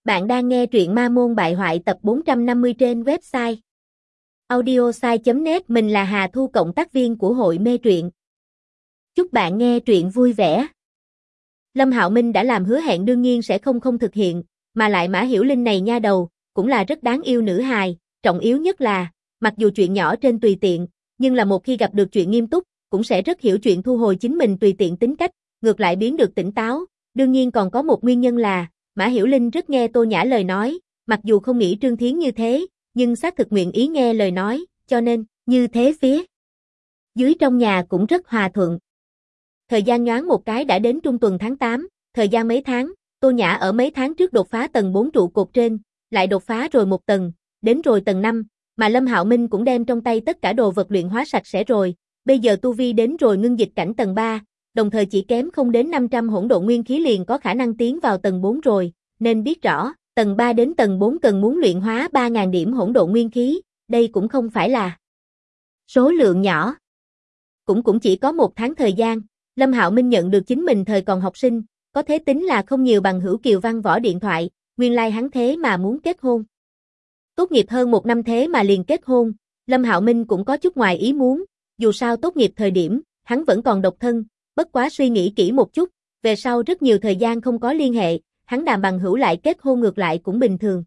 Bạn đang nghe truyện Ma Môn Bại Hoại tập 450 trên website audiosai.net. Mình là Hà Thu, cộng tác viên của hội mê truyện. Chúc bạn nghe truyện vui vẻ. Lâm Hạo Minh đã làm hứa hẹn đương nhiên sẽ không thực hiện, mà lại Mã Hiểu Linh này nha đầu, cũng là rất đáng yêu nữ hài, trọng yếu nhất là, mặc dù chuyện nhỏ trên tùy tiện, nhưng là một khi gặp được chuyện nghiêm túc, cũng sẽ rất hiểu chuyện thu hồi chính mình tùy tiện tính cách, ngược lại biến được tỉnh táo. Đương nhiên còn có một nguyên nhân là, Mã Hiểu Linh rất nghe Tô Nhã lời nói, mặc dù không nghĩ Trương Thiến như thế, nhưng xác thực nguyện ý nghe lời nói, cho nên, như thế phía dưới trong nhà cũng rất hòa thuận. Thời gian nhoáng một cái đã đến trung tuần tháng 8, thời gian mấy tháng, Tô Nhã ở mấy tháng trước đột phá tầng 4 trụ cột trên, lại đột phá rồi một tầng, đến rồi tầng 5, mà Lâm Hạo Minh cũng đem trong tay tất cả đồ vật luyện hóa sạch sẽ rồi, bây giờ tu vi đến rồi ngưng dịch cảnh tầng 3, đồng thời chỉ kém không đến 500 hỗn độn nguyên khí liền có khả năng tiến vào tầng 4 rồi, nên biết rõ, tầng 3 đến tầng 4 cần muốn luyện hóa 3.000 điểm hỗn độn nguyên khí, đây cũng không phải là số lượng nhỏ. Cũng chỉ có một tháng thời gian, Lâm Hạo Minh nhận được chính mình thời còn học sinh, có thế tính là không nhiều bằng hữu Kiều Văn Võ điện thoại, nguyên lai hắn thế mà muốn kết hôn. Tốt nghiệp hơn một năm thế mà liền kết hôn, Lâm Hạo Minh cũng có chút ngoài ý muốn, dù sao tốt nghiệp thời điểm, hắn vẫn còn độc thân, bất quá suy nghĩ kỹ một chút, về sau rất nhiều thời gian không có liên hệ, hắn đàm bằng hữu lại kết hôn ngược lại cũng bình thường.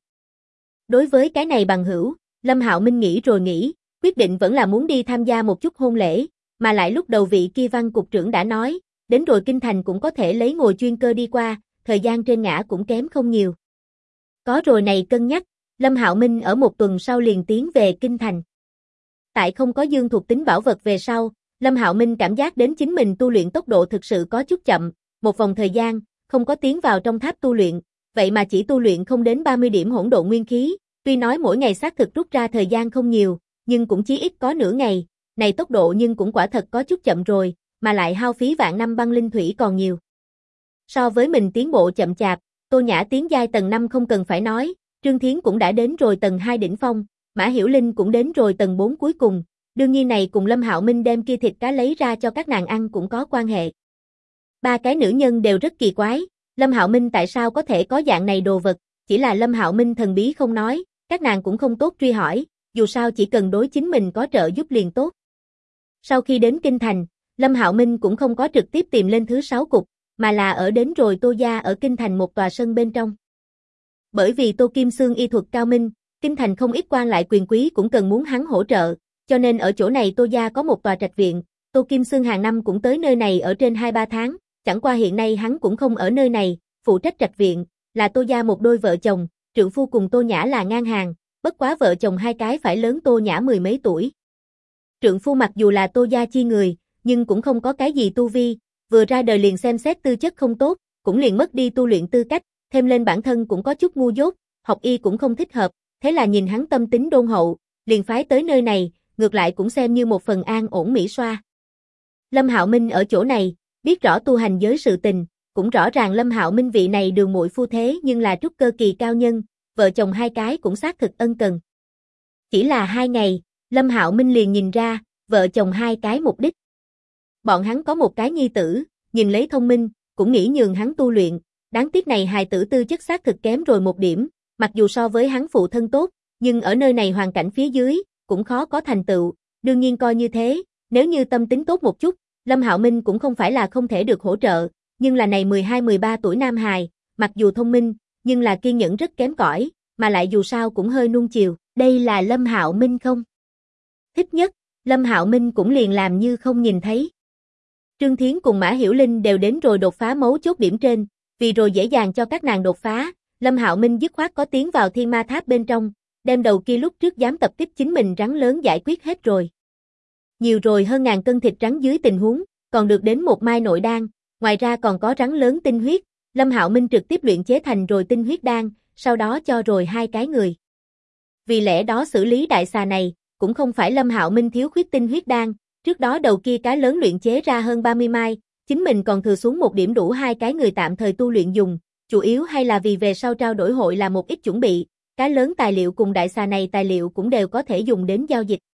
Đối với cái này bằng hữu, Lâm Hạo Minh nghĩ rồi nghĩ, quyết định vẫn là muốn đi tham gia một chút hôn lễ, mà lại lúc đầu vị kia Văn cục trưởng đã nói, đến rồi Kinh Thành cũng có thể lấy ngồi chuyên cơ đi qua, thời gian trên ngã cũng kém không nhiều. Có rồi này cân nhắc, Lâm Hạo Minh ở một tuần sau liền tiến về Kinh Thành. Tại không có dương thuộc tính bảo vật về sau, Lâm Hạo Minh cảm giác đến chính mình tu luyện tốc độ thực sự có chút chậm, một vòng thời gian, không có tiến vào trong tháp tu luyện, vậy mà chỉ tu luyện không đến 30 điểm hỗn độn nguyên khí, tuy nói mỗi ngày xác thực rút ra thời gian không nhiều, nhưng cũng chí ít có nửa ngày, này tốc độ nhưng cũng quả thật có chút chậm rồi, mà lại hao phí vạn năm băng linh thủy còn nhiều. So với mình tiến bộ chậm chạp, Tô Nhã tiến giai tầng 5 không cần phải nói, Trương Thiến cũng đã đến rồi tầng 2 đỉnh phong, Mã Hiểu Linh cũng đến rồi tầng 4 cuối cùng. Đương nhiên này cùng Lâm Hạo Minh đem kia thịt cá lấy ra cho các nàng ăn cũng có quan hệ. Ba cái nữ nhân đều rất kỳ quái, Lâm Hạo Minh tại sao có thể có dạng này đồ vật, chỉ là Lâm Hạo Minh thần bí không nói, các nàng cũng không tốt truy hỏi, dù sao chỉ cần đối chính mình có trợ giúp liền tốt. Sau khi đến Kinh Thành, Lâm Hạo Minh cũng không có trực tiếp tìm lên thứ 6 cục, mà là ở đến rồi Tô gia ở Kinh Thành một tòa sân bên trong. Bởi vì Tô Kim Xương y thuật cao minh, Kinh Thành không ít quan lại quyền quý cũng cần muốn hắn hỗ trợ. Cho nên ở chỗ này Tô gia có một tòa trạch viện, Tô Kim Xương hàng năm cũng tới nơi này ở trên 2-3 tháng, chẳng qua hiện nay hắn cũng không ở nơi này, phụ trách trạch viện, là Tô gia một đôi vợ chồng, trượng phu cùng Tô Nhã là ngang hàng, bất quá vợ chồng hai cái phải lớn Tô Nhã mười mấy tuổi. Trượng phu mặc dù là Tô gia chi người, nhưng cũng không có cái gì tu vi, vừa ra đời liền xem xét tư chất không tốt, cũng liền mất đi tu luyện tư cách, thêm lên bản thân cũng có chút ngu dốt, học y cũng không thích hợp, thế là nhìn hắn tâm tính đôn hậu, liền phái tới nơi này. Ngược lại cũng xem như một phần an ổn mỹ xoa. Lâm Hạo Minh ở chỗ này, biết rõ tu hành giới sự tình, cũng rõ ràng Lâm Hạo Minh vị này đường muội phu thế nhưng là trúc cơ kỳ cao nhân, vợ chồng hai cái cũng xác thực ân cần. Chỉ là 2 ngày, Lâm Hạo Minh liền nhìn ra, vợ chồng hai cái mục đích. Bọn hắn có một cái nhi tử, nhìn lấy thông minh, cũng nghĩ nhường hắn tu luyện, đáng tiếc này hài tử tư chất xác thực kém rồi một điểm, mặc dù so với hắn phụ thân tốt, nhưng ở nơi này hoàn cảnh phía dưới, cũng khó có thành tựu, đương nhiên coi như thế, nếu như tâm tính tốt một chút, Lâm Hạo Minh cũng không phải là không thể được hỗ trợ, nhưng là này 12-13 tuổi nam hài, mặc dù thông minh, nhưng là kiên nhẫn rất kém cỏi, mà lại dù sao cũng hơi nuông chiều, đây là Lâm Hạo Minh không thích nhất, Lâm Hạo Minh cũng liền làm như không nhìn thấy. Trương Thiến cùng Mã Hiểu Linh đều đến rồi đột phá mấu chốt điểm trên, vì rồi dễ dàng cho các nàng đột phá, Lâm Hạo Minh dứt khoát có tiến vào Thiên Ma Tháp bên trong, đem đầu kia lúc trước dám tập kích chính mình rắn lớn giải quyết hết rồi. Nhiều rồi hơn 1000 cân thịt rắn dưới tình huống, còn được đến một mai nội đan, ngoài ra còn có rắn lớn tinh huyết, Lâm Hạo Minh trực tiếp luyện chế thành rồi tinh huyết đan, sau đó cho rồi 2 cái người. Vì lẽ đó xử lý đại xà này, cũng không phải Lâm Hạo Minh thiếu khuyết tinh huyết đan, trước đó đầu kia cá lớn luyện chế ra hơn 30 mai, chính mình còn thừa xuống một điểm đủ 2 cái người tạm thời tu luyện dùng, chủ yếu hay là vì về sau trao đổi hội là một ít chuẩn bị. Cá lớn tài liệu cùng đại xà này tài liệu cũng đều có thể dùng đến giao dịch.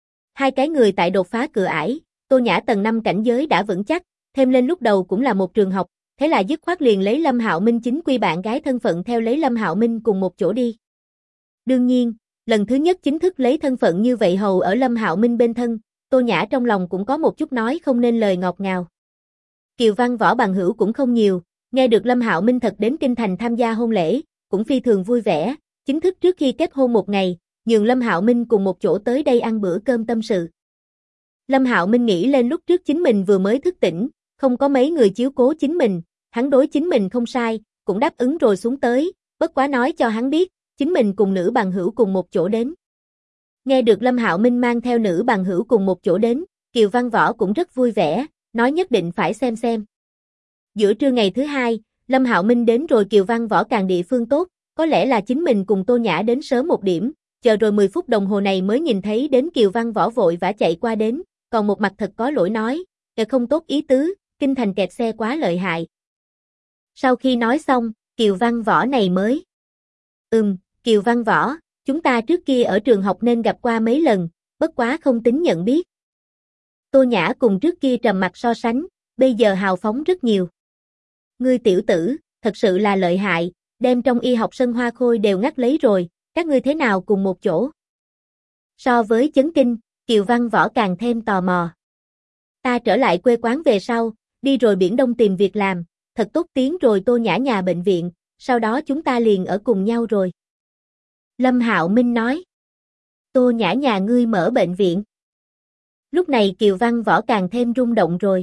2 cái người tại đột phá cửa ải, Tô Nhã tầng 5 cảnh giới đã vững chắc, thêm lên lúc đầu cũng là một trường học, thế là dứt khoát liền lấy Lâm Hạo Minh chính quy bạn gái thân phận theo lấy Lâm Hạo Minh cùng một chỗ đi. Đương nhiên, lần thứ nhất chính thức lấy thân phận như vậy hầu ở Lâm Hạo Minh bên thân, Tô Nhã trong lòng cũng có một chút nói không nên lời ngọt ngào. Kiều Văn Võ bằng hữu cũng không nhiều, nghe được Lâm Hạo Minh thật đến Kinh Thành tham gia hôn lễ, cũng phi thường vui vẻ, chính thức trước khi kết hôn một ngày, nhường Lâm Hạo Minh cùng một chỗ tới đây ăn bữa cơm tâm sự. Lâm Hạo Minh nghĩ lên lúc trước chính mình vừa mới thức tỉnh, không có mấy người chiếu cố chính mình, hắn đối chính mình không sai, cũng đáp ứng rồi xuống tới, bất quá nói cho hắn biết, chính mình cùng nữ bằng hữu cùng một chỗ đến. Nghe được Lâm Hạo Minh mang theo nữ bằng hữu cùng một chỗ đến, Kiều Văn Võ cũng rất vui vẻ, nói nhất định phải xem. Giữa trưa ngày thứ hai, Lâm Hạo Minh đến rồi Kiều Văn Võ càng địa phương tốt, có lẽ là chính mình cùng Tô Nhã đến sớm một điểm, chờ rồi 10 phút đồng hồ này mới nhìn thấy đến Kiều Văn Võ vội vã chạy qua đến, còn một mặt thật có lỗi nói, không tốt ý tứ, Kinh Thành kẹt xe quá lợi hại. Sau khi nói xong, Kiều Văn Võ này mới. Kiều Văn Võ, chúng ta trước kia ở trường học nên gặp qua mấy lần, bất quá không tính nhận biết. Tô Nhã cùng trước kia trầm mặc so sánh, bây giờ hào phóng rất nhiều. Ngươi tiểu tử, thật sự là lợi hại, đem trong y học sân hoa khôi đều ngắt lấy rồi, các ngươi thế nào cùng một chỗ? So với chấn kinh, Kiều Văn Võ càng thêm tò mò. Ta trở lại quê quán về sau, đi rồi Biển Đông tìm việc làm, thật tốt tiếng rồi Tô Nhã nhà bệnh viện, sau đó chúng ta liền ở cùng nhau rồi. Lâm Hạo Minh nói. Tô Nhã nhà ngươi mở bệnh viện. Lúc này Kiều Văn Võ càng thêm rung động rồi.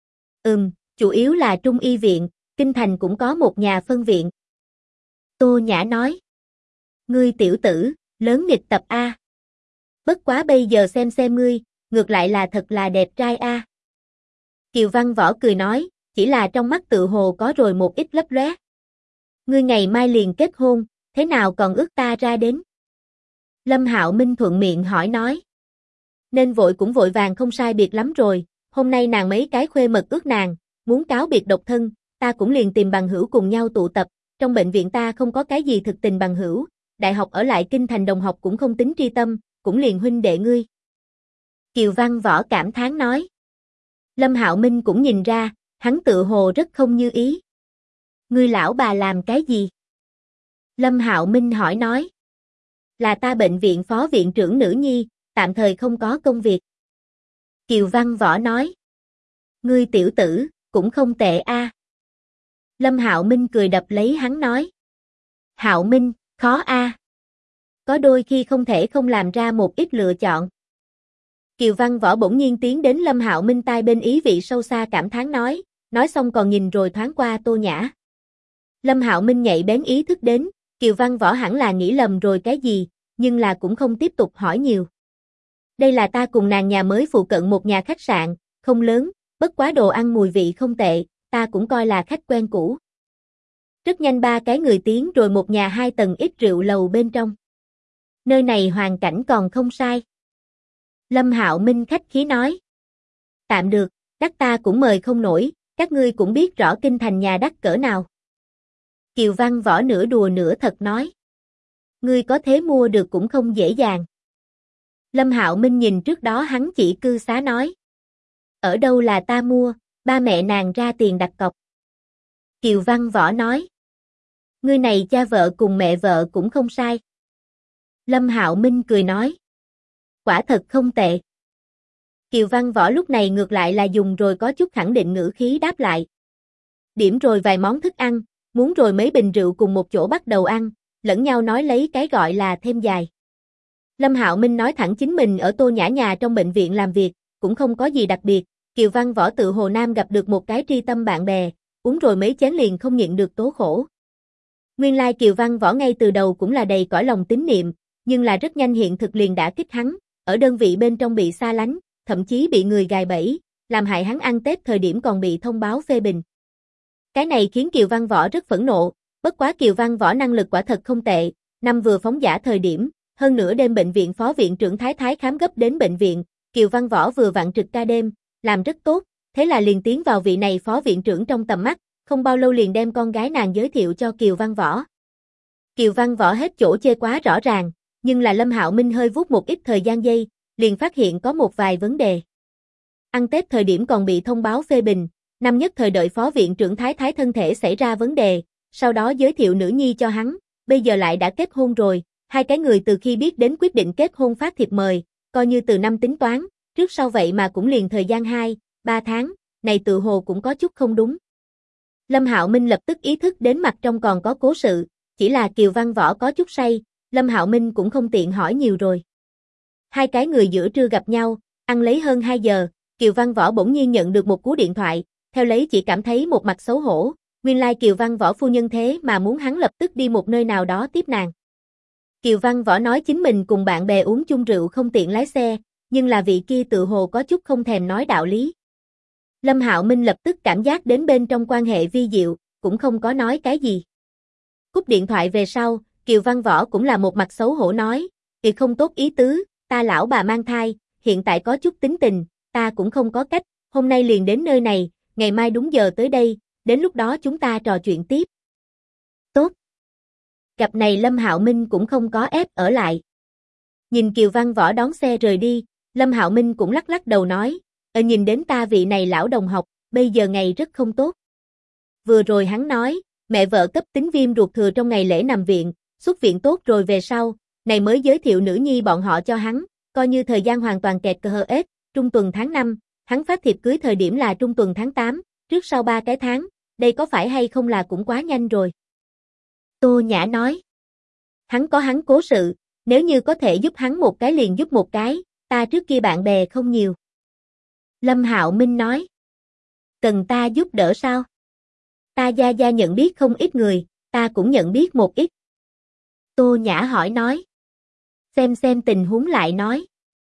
Chủ yếu là Trung y viện, Kinh Thành cũng có một nhà phân viện. Tô Nhã nói. Ngươi tiểu tử, lớn nghịch tập A. Bất quá bây giờ xem ngươi, ngược lại là thật là đẹp trai A. Kiều Văn Võ cười nói, chỉ là trong mắt tự hồ có rồi một ít lấp lóe. Ngươi ngày mai liền kết hôn, thế nào còn ước ta ra đến? Lâm Hạo Minh thuận miệng hỏi nói. Nên vội cũng vội vàng không sai biệt lắm rồi, hôm nay nàng mấy cái khuê mật ước nàng, muốn cáo biệt độc thân, ta cũng liền tìm bằng hữu cùng nhau tụ tập, trong bệnh viện ta không có cái gì thực tình bằng hữu, đại học ở lại Kinh Thành đồng học cũng không tính tri tâm, cũng liền huynh đệ ngươi. Kiều Văn Võ cảm thán nói. Lâm Hạo Minh cũng nhìn ra, hắn tự hồ rất không như ý. Ngươi lão bà làm cái gì? Lâm Hạo Minh hỏi nói. Là ta bệnh viện phó viện trưởng nữ nhi, tạm thời không có công việc. Kiều Văn Võ nói. Ngươi tiểu tử, cũng không tệ a. Lâm Hạo Minh cười đập lấy hắn nói. Hạo Minh, khó a. Có đôi khi không thể không làm ra một ít lựa chọn. Kiều Văn Võ bỗng nhiên tiến đến Lâm Hạo Minh tai bên ý vị sâu xa cảm thán nói xong còn nhìn rồi thoáng qua Tô Nhã. Lâm Hạo Minh nhạy bén ý thức đến, Kiều Văn Võ hẳn là nghĩ lầm rồi cái gì, nhưng là cũng không tiếp tục hỏi nhiều. Đây là ta cùng nàng nhà mới phụ cận một nhà khách sạn, không lớn, bất quá đồ ăn mùi vị không tệ, ta cũng coi là khách quen cũ. Rất nhanh ba cái người tiến rồi một nhà 2 tầng ít rượu lầu bên trong. Nơi này hoàn cảnh còn không sai. Lâm Hạo Minh khách khí nói. Tạm được, đắt ta cũng mời không nổi, các ngươi cũng biết rõ Kinh Thành nhà đắt cỡ nào. Kiều Văn Võ nửa đùa nửa thật nói. Ngươi có thế mua được cũng không dễ dàng. Lâm Hạo Minh nhìn trước đó hắn chỉ cư xá nói. Ở đâu là ta mua, ba mẹ nàng ra tiền đặt cọc. Kiều Văn Võ nói. Ngươi này cha vợ cùng mẹ vợ cũng không sai. Lâm Hạo Minh cười nói. Quả thật không tệ. Kiều Văn Võ lúc này ngược lại là dùng rồi có chút khẳng định ngữ khí đáp lại. Điểm rồi vài món thức ăn, muốn rồi mấy bình rượu cùng một chỗ bắt đầu ăn, lẫn nhau nói lấy cái gọi là thêm dài. Lâm Hạo Minh nói thẳng chính mình ở Tô Nhã nhà trong bệnh viện làm việc, cũng không có gì đặc biệt, Kiều Văn Võ tự Hồ Nam gặp được một cái tri tâm bạn bè, uống rồi mấy chén liền không nhịn được tố khổ. Nguyên lai Kiều Văn Võ ngay từ đầu cũng là đầy cõi lòng tín niệm, nhưng là rất nhanh hiện thực liền đã kích hắn, ở đơn vị bên trong bị xa lánh, thậm chí bị người gài bẫy, làm hại hắn ăn Tết thời điểm còn bị thông báo phê bình. Cái này khiến Kiều Văn Võ rất phẫn nộ, bất quá Kiều Văn Võ năng lực quả thật không tệ, năm vừa phóng giả thời điểm, hơn nữa đêm bệnh viện phó viện trưởng Thái Thái khám gấp đến bệnh viện, Kiều Văn Võ vừa vặn trực ca đêm, làm rất tốt, thế là liền tiến vào vị này phó viện trưởng trong tầm mắt, không bao lâu liền đem con gái nàng giới thiệu cho Kiều Văn Võ. Kiều Văn Võ hết chỗ chê quá rõ ràng, nhưng là Lâm Hạo Minh hơi vuốt một ít thời gian giây, liền phát hiện có một vài vấn đề. Ăn Tết thời điểm còn bị thông báo phê bình, Năm nhất thời đợi phó viện trưởng Thái Thái thân thể xảy ra vấn đề, sau đó giới thiệu nữ nhi cho hắn, bây giờ lại đã kết hôn rồi, hai cái người từ khi biết đến quyết định kết hôn phát thiệp mời, coi như từ năm tính toán, trước sau vậy mà cũng liền thời gian 2-3 tháng, này tự hồ cũng có chút không đúng. Lâm Hạo Minh lập tức ý thức đến mặt trong còn có cố sự, chỉ là Kiều Văn Võ có chút say, Lâm Hạo Minh cũng không tiện hỏi nhiều rồi. Hai cái người giữa trưa gặp nhau, ăn lấy hơn 2 giờ, Kiều Văn Võ bỗng nhiên nhận được một cú điện thoại, theo lấy chỉ cảm thấy một mặt xấu hổ, nguyên lai Kiều Văn Võ phu nhân thế mà muốn hắn lập tức đi một nơi nào đó tiếp nàng. Kiều Văn Võ nói chính mình cùng bạn bè uống chung rượu không tiện lái xe, nhưng là vị kia tự hồ có chút không thèm nói đạo lý. Lâm Hạo Minh lập tức cảm giác đến bên trong quan hệ vi diệu, cũng không có nói cái gì. Cúp điện thoại về sau, Kiều Văn Võ cũng là một mặt xấu hổ nói, "Thì không tốt ý tứ, ta lão bà mang thai, hiện tại có chút tính tình, ta cũng không có cách, hôm nay liền đến nơi này, ngày mai đúng giờ tới đây, đến lúc đó chúng ta trò chuyện tiếp." Tốt. Cặp này Lâm Hạo Minh cũng không có ép ở lại. Nhìn Kiều Văn Võ đón xe rời đi, Lâm Hạo Minh cũng lắc lắc đầu nói, nhìn đến ta vị này lão đồng học, bây giờ ngày rất không tốt. Vừa rồi hắn nói, mẹ vợ cấp tính viêm ruột thừa trong ngày lễ nằm viện, xuất viện tốt rồi về sau, này mới giới thiệu nữ nhi bọn họ cho hắn, coi như thời gian hoàn toàn kẹt cờ hờ ết, trung tuần tháng 5, hắn phát thiệp cưới thời điểm là trung tuần tháng 8, trước sau 3 cái tháng, đây có phải hay không là cũng quá nhanh rồi. Tô Nhã nói, hắn có hắn cố sự, nếu như có thể giúp hắn một cái liền giúp một cái, ta trước kia bạn bè không nhiều. Lâm Hạo Minh nói, cần ta giúp đỡ sao? Ta gia gia nhận biết không ít người, ta cũng nhận biết một ít. Tô Nhã hỏi nói, xem tình huống lại nói.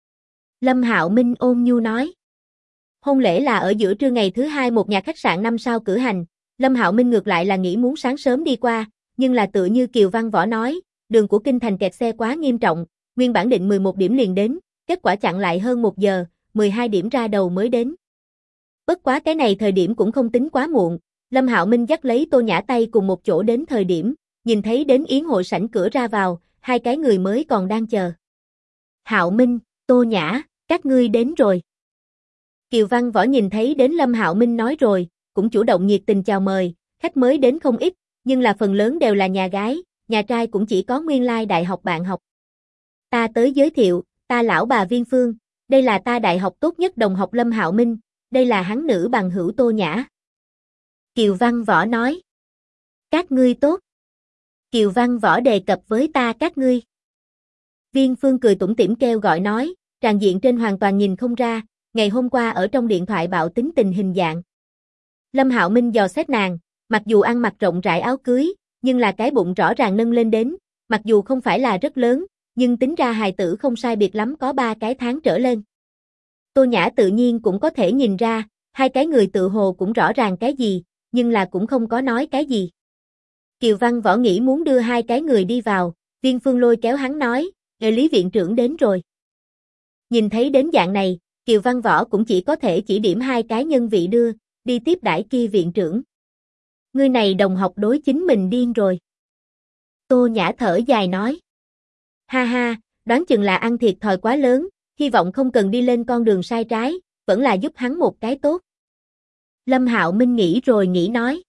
Lâm Hạo Minh ôn nhu nói, hôn lễ là ở giữa trưa ngày thứ 2 một nhà khách sạn 5 sao cử hành, Lâm Hạo Minh ngược lại là nghĩ muốn sáng sớm đi qua, nhưng là tựa như Kiều Văn Võ nói, đường của kinh thành kẹt xe quá nghiêm trọng, nguyên bản định 11 điểm liền đến, kết quả chặn lại hơn 1 giờ, 12 điểm ra đầu mới đến. Bất quá cái này thời điểm cũng không tính quá muộn, Lâm Hạo Minh dắt lấy Tô Nhã tay cùng một chỗ đến thời điểm, nhìn thấy đến yến hội sảnh cửa ra vào, hai cái người mới còn đang chờ. Hạo Minh, Tô Nhã, các ngươi đến rồi. Kiều Văn Võ nhìn thấy đến Lâm Hạo Minh nói rồi, cũng chủ động nhiệt tình chào mời, khách mới đến không ít, nhưng là phần lớn đều là nhà gái, nhà trai cũng chỉ có nguyên lai đại học bạn học. Ta tới giới thiệu, ta lão bà Viên Phương, đây là ta đại học tốt nhất đồng học Lâm Hạo Minh, đây là hắn nữ bằng hữu Tô Nhã. Kiều Văn Võ nói, các ngươi tốt. Kiều Văn Võ đề cập với ta các ngươi. Viên Phương cười tủm tỉm kêu gọi nói, tràng diện trên hoàn toàn nhìn không ra, ngày hôm qua ở trong điện thoại bạo tính tình hình dạng. Lâm Hạo Minh dò xét nàng, mặc dù ăn mặc rộng rãi áo cưới, nhưng là cái bụng rõ ràng nâng lên đến, mặc dù không phải là rất lớn, nhưng tính ra hài tử không sai biệt lắm có 3 cái tháng trở lên. Tô Nhã tự nhiên cũng có thể nhìn ra, hai cái người tự hồ cũng rõ ràng cái gì, nhưng là cũng không có nói cái gì. Kiều Văn Võ nghĩ muốn đưa hai cái người đi vào, Viên Phương lôi kéo hắn nói, Lý viện trưởng đến rồi. Nhìn thấy đến dạng này, Kiều Văn Võ cũng chỉ có thể chỉ điểm hai cái nhân vị đưa, đi tiếp đãi kia viện trưởng. Ngươi này đồng học đối chính mình điên rồi. Tô Nhã thở dài nói. Ha ha, đoán chừng là ăn thiệt thòi quá lớn, hy vọng không cần đi lên con đường sai trái, vẫn là giúp hắn một cái tốt. Lâm Hạo Minh nghĩ rồi nghĩ nói.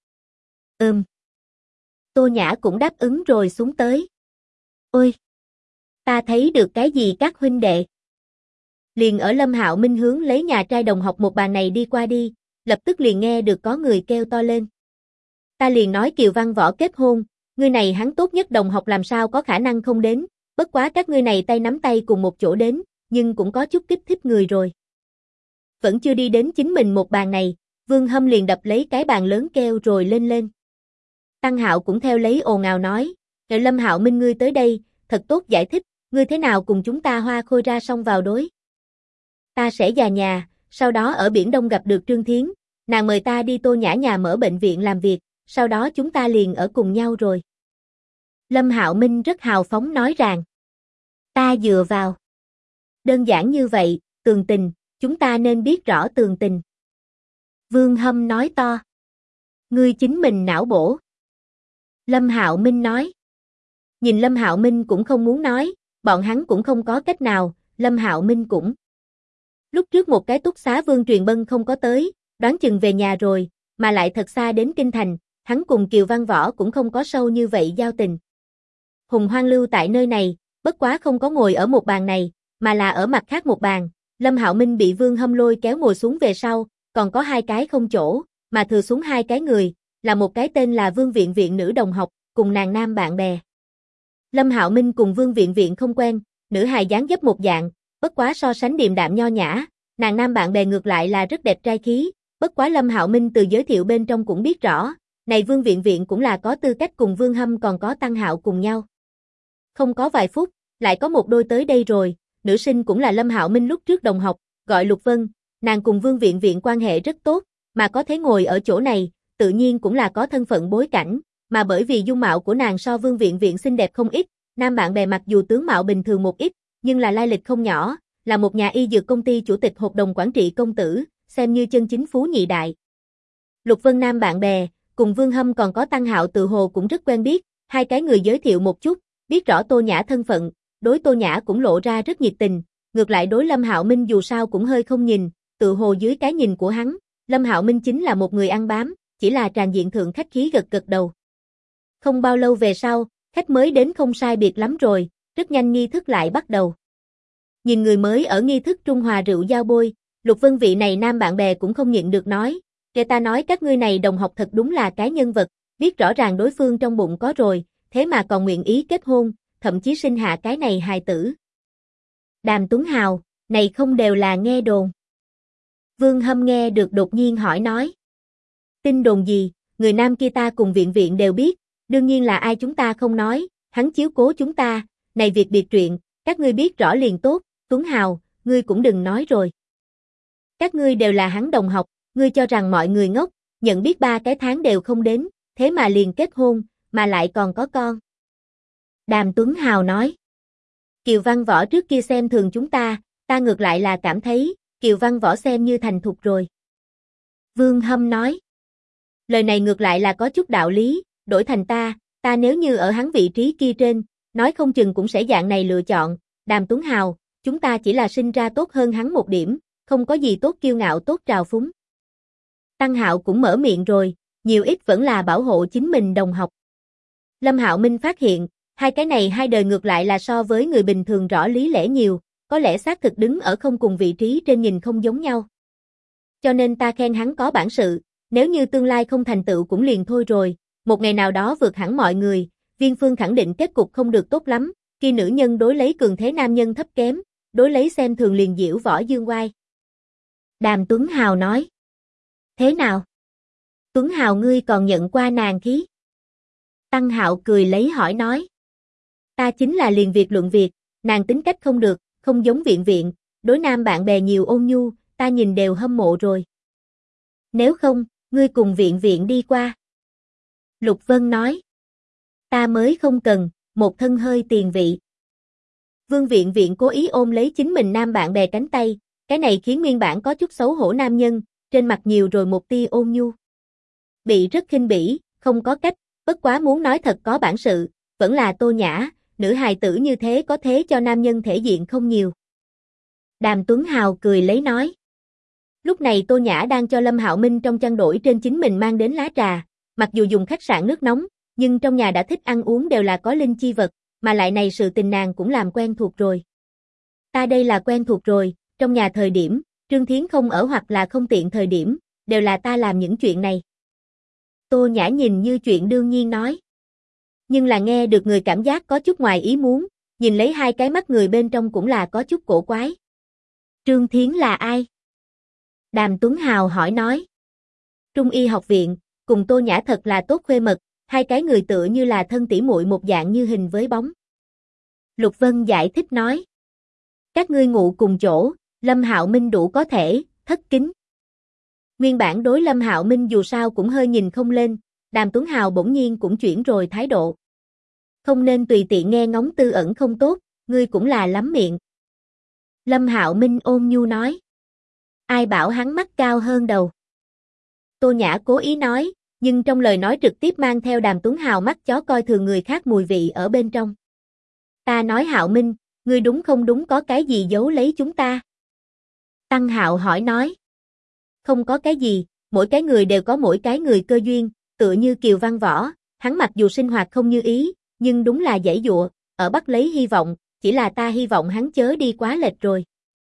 Tô Nhã cũng đáp ứng rồi xuống tới. Ôi! Ta thấy được cái gì các huynh đệ? Liền ở Lâm Hạo Minh hướng lấy nhà trai đồng học một bàn này đi qua đi, lập tức liền nghe được có người kêu to lên. Ta liền nói Kiều Văn Võ kết hôn, ngươi này hắn tốt nhất đồng học làm sao có khả năng không đến, bất quá các ngươi này tay nắm tay cùng một chỗ đến, nhưng cũng có chút kích thích người rồi. Vẫn chưa đi đến chính mình một bàn này, Vương Hâm liền đập lấy cái bàn lớn kêu rồi lên. Tăng Hạo cũng theo lấy ồn ào nói, Lâm Hạo Minh ngươi tới đây, thật tốt giải thích, ngươi thế nào cùng chúng ta Hoa Khôi ra song vào đối. Ta sẽ về nhà, sau đó ở Biển Đông gặp được Trương Thiến, nàng mời ta đi Tô Nhã nhà mở bệnh viện làm việc, sau đó chúng ta liền ở cùng nhau rồi. Lâm Hạo Minh rất hào phóng nói rằng, ta dựa vào. Đơn giản như vậy, tường tình, chúng ta nên biết rõ tường tình. Vương Hâm nói to. Ngươi chính mình não bổ. Lâm Hạo Minh nói. Nhìn Lâm Hạo Minh cũng không muốn nói, bọn hắn cũng không có cách nào, Lâm Hạo Minh cũng. Lúc trước một cái túc xá Vương Truyền Bân không có tới, đoán chừng về nhà rồi, mà lại thật xa đến kinh thành, hắn cùng Kiều Văn Võ cũng không có sâu như vậy giao tình. Hùng hoang lưu tại nơi này, bất quá không có ngồi ở một bàn này, mà là ở mặt khác một bàn. Lâm Hạo Minh bị Vương Hâm lôi kéo ngồi xuống về sau, còn có 2 cái không chỗ, mà thừa xuống 2 cái người, là một cái tên là Vương Viện Viện nữ đồng học, cùng nàng nam bạn bè. Lâm Hạo Minh cùng Vương Viện Viện không quen, nữ hài dáng dấp một dạng, bất quá so sánh điềm đạm nho nhã, nàng nam bạn bè ngược lại là rất đẹp trai khí, bất quá Lâm Hạo Minh từ giới thiệu bên trong cũng biết rõ, này Vương Viện Viện cũng là có tư cách cùng Vương Hâm còn có Tăng Hạo cùng nhau. Không có vài phút, lại có một đôi tới đây rồi, nữ sinh cũng là Lâm Hạo Minh lúc trước đồng học, gọi Lục Vân, nàng cùng Vương Viện Viện quan hệ rất tốt, mà có thể ngồi ở chỗ này, tự nhiên cũng là có thân phận bối cảnh, mà bởi vì dung mạo của nàng so Vương Viện Viện xinh đẹp không ít, nam bạn bè mặc dù tướng mạo bình thường một ít, nhưng là lai lịch không nhỏ, là một nhà y dược công ty chủ tịch hội đồng quản trị công tử, xem như chân chính phú nhị đại. Lục Vân nam bạn bè, cùng Vương Hâm còn có Tăng Hạo tự hồ cũng rất quen biết, 2 cái người giới thiệu một chút, biết rõ Tô Nhã thân phận, đối Tô Nhã cũng lộ ra rất nhiệt tình, ngược lại đối Lâm Hạo Minh dù sao cũng hơi không nhìn, tự hồ dưới cái nhìn của hắn, Lâm Hạo Minh chính là một người ăn bám, chỉ là tràn diện thượng khách khí gật gật đầu. Không bao lâu về sau, khách mới đến không sai biệt lắm rồi, rất nhanh nghi thức lại bắt đầu. Nhìn người mới ở nghi thức trung hòa rượu giao bôi, Lục Vân vị này nam bạn bè cũng không nhịn được nói, kể ta nói các ngươi này đồng học thật đúng là cái nhân vật, biết rõ ràng đối phương trong bụng có rồi, thế mà còn nguyện ý kết hôn, thậm chí sinh hạ cái này hài tử. Đàm Tuấn Hào, này không đều là nghe đồn. Vương Hâm nghe được đột nhiên hỏi nói. Tin đồn gì, người nam kia ta cùng Viện Viện đều biết, đương nhiên là ai chúng ta không nói, hắn chiếu cố chúng ta, này việc biệt truyện, các ngươi biết rõ liền tốt, Tuấn Hào, ngươi cũng đừng nói rồi. Các ngươi đều là hắn đồng học, ngươi cho rằng mọi người ngốc, nhận biết 3 cái tháng đều không đến, thế mà liền kết hôn, mà lại còn có con. Đàm Tuấn Hào nói. Kiều Văn Võ trước kia xem thường chúng ta ngược lại là cảm thấy, Kiều Văn Võ xem như thành thục rồi. Vương Hâm nói. Lời này ngược lại là có chút đạo lý, đổi thành ta nếu như ở hắn vị trí kia trên, nói không chừng cũng sẽ dạng này lựa chọn, Đàm Tuấn Hào, chúng ta chỉ là sinh ra tốt hơn hắn một điểm, không có gì tốt kiêu ngạo tốt trào phúng. Tăng Hạo cũng mở miệng rồi, nhiều ít vẫn là bảo hộ chính mình đồng học. Lâm Hạo Minh phát hiện, 2 cái này 2 đời ngược lại là so với người bình thường rõ lý lẽ nhiều, có lẽ xác thực đứng ở không cùng vị trí trên nhìn không giống nhau. Cho nên ta khen hắn có bản sự, nếu như tương lai không thành tựu cũng liền thôi rồi, một ngày nào đó vượt hẳn mọi người, Viên Phương khẳng định kết cục không được tốt lắm, khi nữ nhân đối lấy cường thế nam nhân thấp kém, đối lấy xem thường liền diễu võ dương oai. Đàm Tuấn Hào nói. Thế nào? Tuấn Hào ngươi còn nhận qua nàng khí? Tăng Hạo cười lấy hỏi nói. Ta chính là liền việc luận việc, nàng tính cách không được, không giống Viện Viện, đối nam bạn bè nhiều ôn nhu, ta nhìn đều hâm mộ rồi. Nếu không, ngươi cùng Viện Viện đi qua. Lục Vân nói. Ta mới không cần, một thân hơi tiền vị. Vương Viện Viện cố ý ôm lấy chính mình nam bạn bè cánh tay, cái này khiến nguyên bản có chút xấu hổ nam nhân, trên mặt nhiều rồi một tia ôn nhu. Bị rất khinh bỉ, không có cách, bất quá muốn nói thật có bản sự, vẫn là Tô Nhã, nữ hài tử như thế có thế cho nam nhân thể diện không nhiều. Đàm Tuấn Hào cười lấy nói. Lúc này Tô Nhã đang cho Lâm Hạo Minh trong chăn đổi trên chính mình mang đến lá trà, mặc dù dùng khách sạn nước nóng, nhưng trong nhà đã thích ăn uống đều là có linh chi vật, mà lại này sự tình nàng cũng làm quen thuộc rồi. Ta đây là quen thuộc rồi, trong nhà thời điểm, Trương Thiến không ở hoặc là không tiện thời điểm, đều là ta làm những chuyện này. Tô Nhã nhìn như chuyện đương nhiên nói. Nhưng là nghe được người cảm giác có chút ngoài ý muốn, nhìn lấy 2 cái mắt người bên trong cũng là có chút cổ quái. Trương Thiến là ai? Đàm Tuấn Hào hỏi nói. Trung y học viện, cùng Tô Nhã thật là tốt khuê mật, 2 cái người tựa như là thân tỉ muội một dạng như hình với bóng. Lục Vân giải thích nói. Các ngươi ngủ cùng chỗ, Lâm Hạo Minh đủ có thể, thất kính. Nguyên bản đối Lâm Hạo Minh dù sao cũng hơi nhìn không lên, Đàm Tuấn Hào bỗng nhiên cũng chuyển rồi thái độ. Không nên tùy tiện nghe ngóng tư ẩn không tốt, ngươi cũng là lắm miệng. Lâm Hạo Minh ôn nhu nói. Ai bảo hắn mắt cao hơn đầu. Tô Nhã cố ý nói, nhưng trong lời nói trực tiếp mang theo Đàm Tuấn Hào mắt chó coi thường người khác mùi vị ở bên trong. Ta nói Hạo Minh, ngươi đúng không đúng có cái gì giấu lấy chúng ta? Tăng Hạo hỏi nói. Không có cái gì, mỗi cái người đều có mỗi cái người cơ duyên, tựa như Kiều Văn Võ, hắn mặc dù sinh hoạt không như ý, nhưng đúng là giãy giụa, ở bắt lấy hy vọng, chỉ là ta hy vọng hắn chớ đi quá lệch rồi.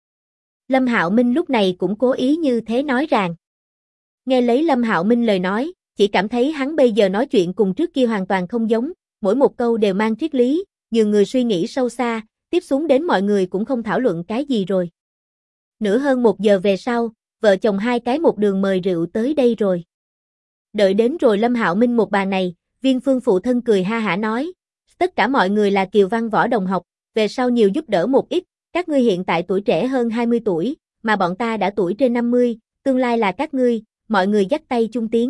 Lâm Hạo Minh lúc này cũng cố ý như thế nói rằng. Nghe lấy Lâm Hạo Minh lời nói, chỉ cảm thấy hắn bây giờ nói chuyện cùng trước kia hoàn toàn không giống, mỗi một câu đều mang triết lý, nhiều người suy nghĩ sâu xa, tiếp xuống đến mọi người cũng không thảo luận cái gì rồi. Nửa hơn 1 giờ về sau, vợ chồng hai cái một đường mời rượu tới đây rồi. Đợi đến rồi Lâm Hạo Minh một bà này, Viên Phương phụ thân cười ha hả nói, tất cả mọi người là Kiều Văn Võ đồng học, về sau nhiều giúp đỡ một ít, các ngươi hiện tại tuổi trẻ hơn 20 tuổi, mà bọn ta đã tuổi trên 50, tương lai là các ngươi, mọi người dắt tay chung tiến.